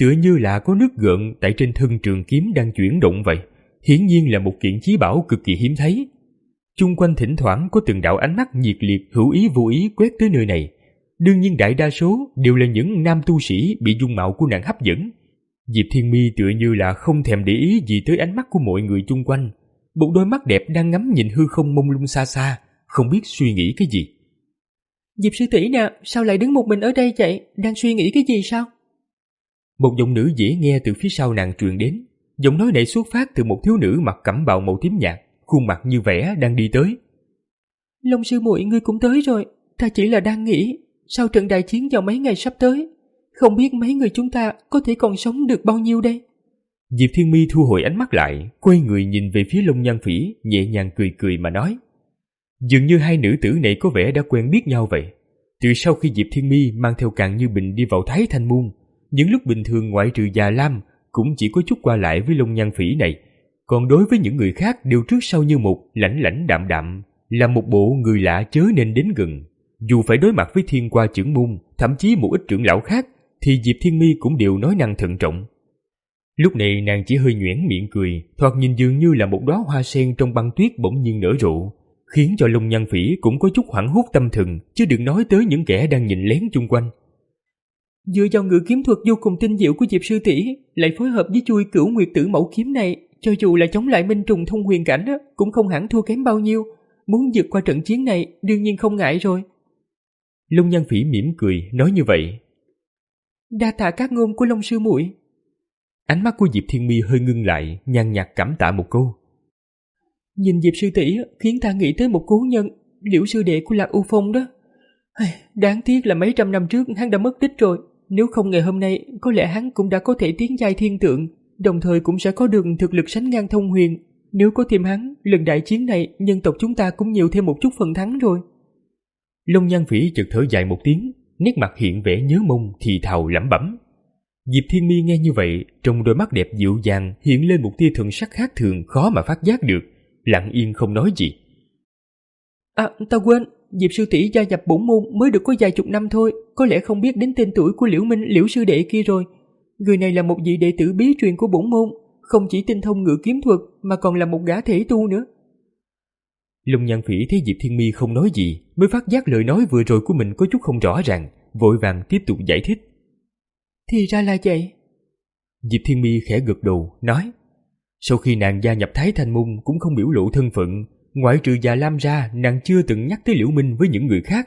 tựa như là có nước gợn tại trên thân trường kiếm đang chuyển động vậy. Hiển nhiên là một kiện chí bảo cực kỳ hiếm thấy. Chung quanh thỉnh thoảng có từng đạo ánh mắt nhiệt liệt hữu ý vô ý quét tới nơi này. Đương nhiên đại đa số đều là những nam tu sĩ bị dung mạo của nàng hấp dẫn. Diệp Thiên Mi tựa như là không thèm để ý gì tới ánh mắt của mọi người chung quanh. Một đôi mắt đẹp đang ngắm nhìn hư không mông lung xa xa, không biết suy nghĩ cái gì. Diệp sư tỷ nè, sao lại đứng một mình ở đây vậy? Đang suy nghĩ cái gì sao? Một giọng nữ dễ nghe từ phía sau nàng truyền đến. Giọng nói này xuất phát từ một thiếu nữ mặc cẩm bào màu tím nhạt, khuôn mặt như vẽ đang đi tới. Long sư muội ngươi cũng tới rồi. Ta chỉ là đang nghĩ, sau trận đại chiến vào mấy ngày sắp tới, không biết mấy người chúng ta có thể còn sống được bao nhiêu đây? Diệp Thiên Mi thu hồi ánh mắt lại, quay người nhìn về phía Long Nhan Phỉ, nhẹ nhàng cười cười mà nói. Dường như hai nữ tử này có vẻ đã quen biết nhau vậy. Từ sau khi Diệp Thiên Mi mang theo Càn Như Bình đi vào Thái Thanh Môn, những lúc bình thường ngoại trừ Già Lam cũng chỉ có chút qua lại với Long Nhan Phỉ này, còn đối với những người khác đều trước sau như một, lãnh lãnh đạm đạm, là một bộ người lạ chớ nên đến gần. Dù phải đối mặt với Thiên Qua trưởng môn, thậm chí một ít trưởng lão khác, thì Diệp Thiên Mi cũng đều nói năng thận trọng. Lúc này nàng chỉ hơi nhoẻn miệng cười, thoạt nhìn dường như là một đóa hoa sen trong băng tuyết bỗng nhiên nở rộ, khiến cho Long Nhan Phỉ cũng có chút hoảng hốt tâm thần, chứ đừng nói tới những kẻ đang nhìn lén chung quanh. Dựa vào ngự kiếm thuật vô cùng tinh diệu của Diệp sư tỷ, lại phối hợp với chui Cửu Nguyệt Tử Mẫu kiếm này, cho dù là chống lại Minh Trùng Thông Huyền cảnh cũng không hẳn thua kém bao nhiêu. Muốn vượt qua trận chiến này đương nhiên không ngại rồi. Long Nhan Phỉ mỉm cười nói như vậy. Đa tạ các ngôn của Long sư muội. Ánh mắt của Diệp Thiên Mi hơi ngưng lại, nhàn nhạt cảm tạ một câu. Nhìn Diệp sư tỷ khiến ta nghĩ tới một cố nhân, Liễu sư đệ của Lạc U Phong đó. Đáng tiếc là mấy trăm năm trước hắn đã mất tích rồi. Nếu không ngày hôm nay, có lẽ hắn cũng đã có thể tiến giai thiên tượng, đồng thời cũng sẽ có được thực lực sánh ngang Thông Huyền. Nếu có thêm hắn, lần đại chiến này nhân tộc chúng ta cũng nhiều thêm một chút phần thắng rồi. Long Nhan Phỉ chợt thở dài một tiếng, nét mặt hiện vẻ nhớ mong thì thào lẩm bẩm. Diệp Thiên Mi nghe như vậy, trong đôi mắt đẹp dịu dàng hiện lên một tia thần sắc khác thường khó mà phát giác được, lặng yên không nói gì. À, ta quên, Diệp sư tỷ gia nhập bổn môn mới được có vài chục năm thôi, có lẽ không biết đến tên tuổi của Liễu Minh, Liễu sư đệ kia rồi. Người này là một vị đệ tử bí truyền của bổn môn, không chỉ tinh thông ngự kiếm thuật mà còn là một gã thể tu nữa. Long Nhan Phỉ thấy Diệp Thiên Mi không nói gì, mới phát giác lời nói vừa rồi của mình có chút không rõ ràng, vội vàng tiếp tục giải thích. Thì ra là vậy. Diệp Thiên Mi khẽ gật đầu, nói. Sau khi nàng gia nhập Thái Thanh Môn cũng không biểu lộ thân phận, ngoại trừ Già Lam ra, nàng chưa từng nhắc tới Liễu Minh với những người khác.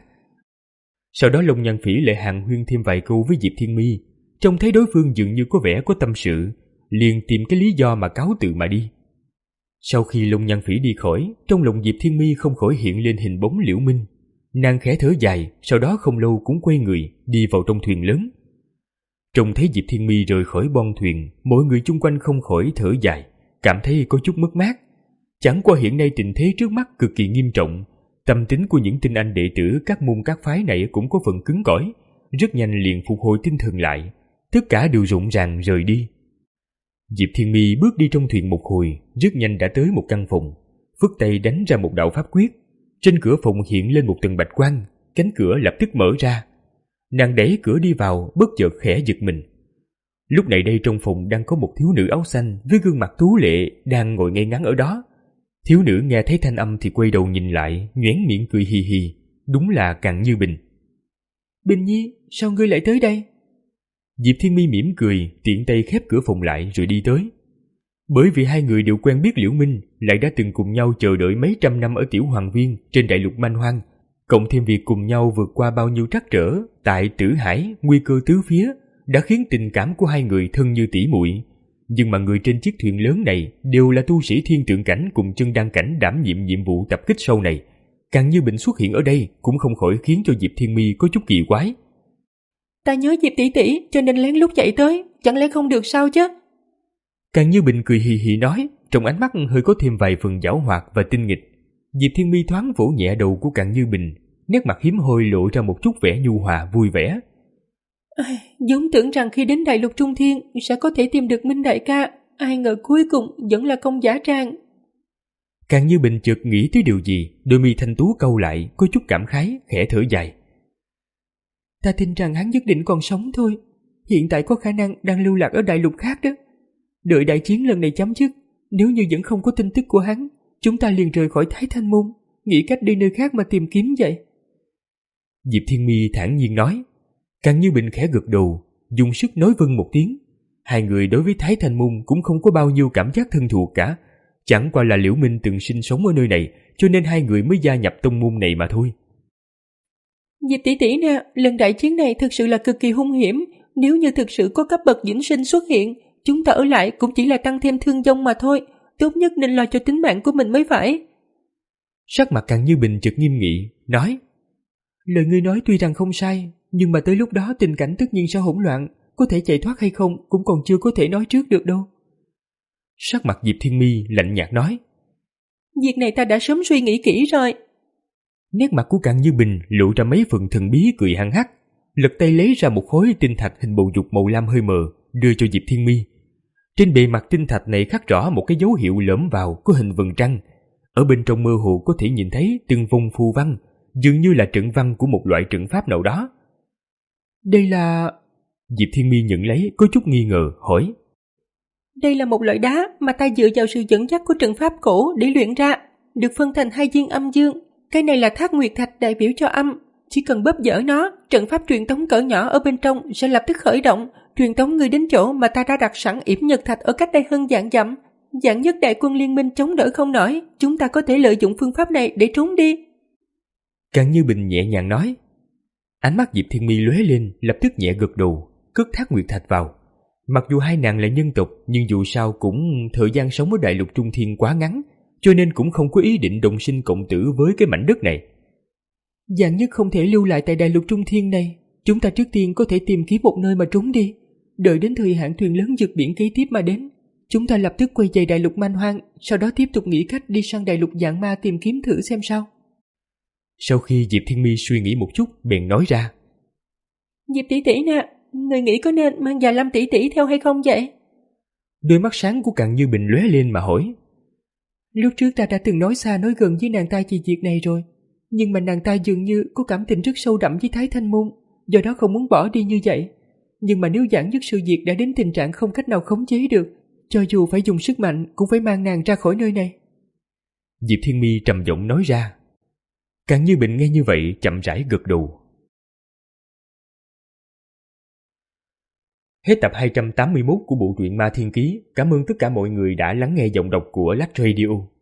Sau đó Long Nhan Phỉ lại hàn huyên thêm vài câu với Diệp Thiên Mi, trông thấy đối phương dường như có vẻ có tâm sự, liền tìm cái lý do mà cáo từ mà đi. Sau khi Long Nhan Phỉ đi khỏi, trong lòng Diệp Thiên Mi không khỏi hiện lên hình bóng Liễu Minh. Nàng khẽ thở dài, sau đó không lâu cũng quay người đi vào trong thuyền lớn. Trông thấy Diệp Thiên Mi rời khỏi bon thuyền, mọi người chung quanh không khỏi thở dài, cảm thấy có chút mất mát. Chẳng qua hiện nay tình thế trước mắt cực kỳ nghiêm trọng, tâm tính của những tinh anh đệ tử các môn các phái này cũng có phần cứng cỏi, rất nhanh liền phục hồi tinh thần lại, tất cả đều rộn ràng rời đi. Diệp Thiên Mi bước đi trong thuyền một hồi, rất nhanh đã tới một căn phòng, phất tay đánh ra một đạo pháp quyết. Trên cửa phòng hiện lên một tầng bạch quang, cánh cửa lập tức mở ra. Nàng đẩy cửa đi vào, bất chợt khẽ giật mình. Lúc này đây trong phòng đang có một thiếu nữ áo xanh với gương mặt tú lệ đang ngồi ngay ngắn ở đó. Thiếu nữ nghe thấy thanh âm thì quay đầu nhìn lại, nhoẻn miệng cười hì hì, đúng là Càn Như Bình. Bình Nhi, sao ngươi lại tới đây? Diệp Thiên Mi mỉm cười, tiện tay khép cửa phòng lại rồi đi tới. Bởi vì hai người đều quen biết Liễu Minh, lại đã từng cùng nhau chờ đợi mấy trăm năm ở Tiểu Hoàng Viên trên đại lục Man Hoang, cộng thêm việc cùng nhau vượt qua bao nhiêu trắc trở tại Tử Hải, nguy cơ tứ phía, đã khiến tình cảm của hai người thân như tỉ muội. Nhưng mà người trên chiếc thuyền lớn này đều là tu sĩ thiên tượng cảnh cùng chân đan cảnh đảm nhiệm nhiệm vụ tập kích sau này. Càn Như Bình xuất hiện ở đây cũng không khỏi khiến cho Diệp Thiên Mi có chút kỳ quái. Ta nhớ Diệp tỷ tỷ cho nên lén lút chạy tới, chẳng lẽ không được sao chứ? Càn Như Bình cười hì hì nói, trong ánh mắt hơi có thêm vài phần giảo hoạt và tinh nghịch. Diệp Thiên Mi thoáng vỗ nhẹ đầu của Càn Như Bình, nét mặt hiếm hoi lộ ra một chút vẻ nhu hòa vui vẻ. À, vốn tưởng rằng khi đến đại lục Trung Thiên sẽ có thể tìm được Minh đại ca, ai ngờ cuối cùng vẫn là công giả trang. Càn Như Bình chợt nghĩ tới điều gì, đôi mi thanh tú cau lại, có chút cảm khái, khẽ thở dài. Ta tin rằng hắn nhất định còn sống thôi. hiện tại có khả năng đang lưu lạc ở đại lục khác đó. Đợi đại chiến lần này chấm dứt, nếu như vẫn không có tin tức của hắn, chúng ta liền rời khỏi Thái Thanh Môn, nghĩ cách đi nơi khác mà tìm kiếm vậy. Diệp Thiên Mi thản nhiên nói. Càng Như Bình khẽ gật đầu, dùng sức nói vâng một tiếng. Hai người đối với Thái Thanh Môn cũng không có bao nhiêu cảm giác thân thuộc cả. Chẳng qua là Liễu Minh từng sinh sống ở nơi này, cho nên hai người mới gia nhập tông môn này mà thôi. Diệp tỷ tỷ nè, lần đại chiến này thực sự là cực kỳ hung hiểm. Nếu như thực sự có cấp bậc vĩnh sinh xuất hiện, chúng ta ở lại cũng chỉ là tăng thêm thương vong mà thôi. Tốt nhất nên lo cho tính mạng của mình mới phải. Sắc mặt Càng Như Bình chợt nghiêm nghị, nói. Lời ngươi nói tuy rằng không sai, nhưng mà tới lúc đó tình cảnh tất nhiên sẽ hỗn loạn, có thể chạy thoát hay không cũng còn chưa có thể nói trước được đâu. Sắc mặt Diệp Thiên Mi lạnh nhạt nói. Việc này ta đã sớm suy nghĩ kỹ rồi. Nét mặt của Càng Như Bình lộ ra mấy phần thần bí cười hăng hắc, lật tay lấy ra một khối tinh thạch hình bầu dục màu lam hơi mờ, đưa cho Diệp Thiên Mi. Trên bề mặt tinh thạch này khắc rõ một cái dấu hiệu lõm vào có hình vầng trăng. Ở bên trong mơ hồ có thể nhìn thấy từng vòng phù văn, dường như là trận văn của một loại trận pháp nào đó. Đây là... Diệp Thiên Mi nhận lấy có chút nghi ngờ, hỏi. Đây là một loại đá mà ta dựa vào sự dẫn dắt của trận pháp cổ để luyện ra, được phân thành hai viên âm dương. Cái này là Thác Nguyệt Thạch đại biểu cho âm. Chỉ cần bóp dở nó, trận pháp truyền tống cỡ nhỏ ở bên trong sẽ lập tức khởi động, truyền tống người đến chỗ mà ta đã đặt sẵn yểm nhật thạch ở cách đây hơn vạn dặm. Vạn nhất đại quân liên minh chống đỡ không nổi, chúng ta có thể lợi dụng phương pháp này để trốn đi. Càng Như Bình nhẹ nhàng nói. Ánh mắt Diệp Thiên Mi lóe lên, lập tức nhẹ gật đầu, cất Thác Nguyệt Thạch vào. Mặc dù hai nàng là nhân tộc, nhưng dù sao cũng thời gian sống ở đại lục Trung Thiên quá ngắn, cho nên cũng không có ý định đồng sinh cộng tử với cái mảnh đất này. Vạn nhất không thể lưu lại tại đại lục Trung Thiên này, chúng ta trước tiên có thể tìm kiếm một nơi mà trốn đi. Đợi đến thời hạn thuyền lớn vượt biển kế tiếp mà đến, chúng ta lập tức quay về đại lục Man Hoang, sau đó tiếp tục nghĩ cách đi sang đại lục Vạn Ma tìm kiếm thử xem sao. Sau khi Diệp Thiên Mi suy nghĩ một chút, bèn nói ra. Diệp tỷ tỷ nè, người nghĩ có nên mang Già Lâm tỷ tỷ theo hay không vậy? Đôi mắt sáng của Càng Như Bình lóe lên mà hỏi. Lúc trước ta đã từng nói xa nói gần với nàng ta về việc này rồi, nhưng mà nàng ta dường như có cảm tình rất sâu đậm với Thái Thanh Môn, do đó không muốn bỏ đi như vậy. Nhưng mà nếu vạn nhất sự việc đã đến tình trạng không cách nào khống chế được, cho dù phải dùng sức mạnh cũng phải mang nàng ra khỏi nơi này. Diệp Thiên Mi trầm giọng nói ra. Càng Như Bình nghe như vậy chậm rãi gật đầu. Hết tập hai trăm tám mươi mốt của bộ truyện Ma Thiên Ký. Cảm ơn tất cả mọi người đã lắng nghe giọng đọc của Lắc Radio.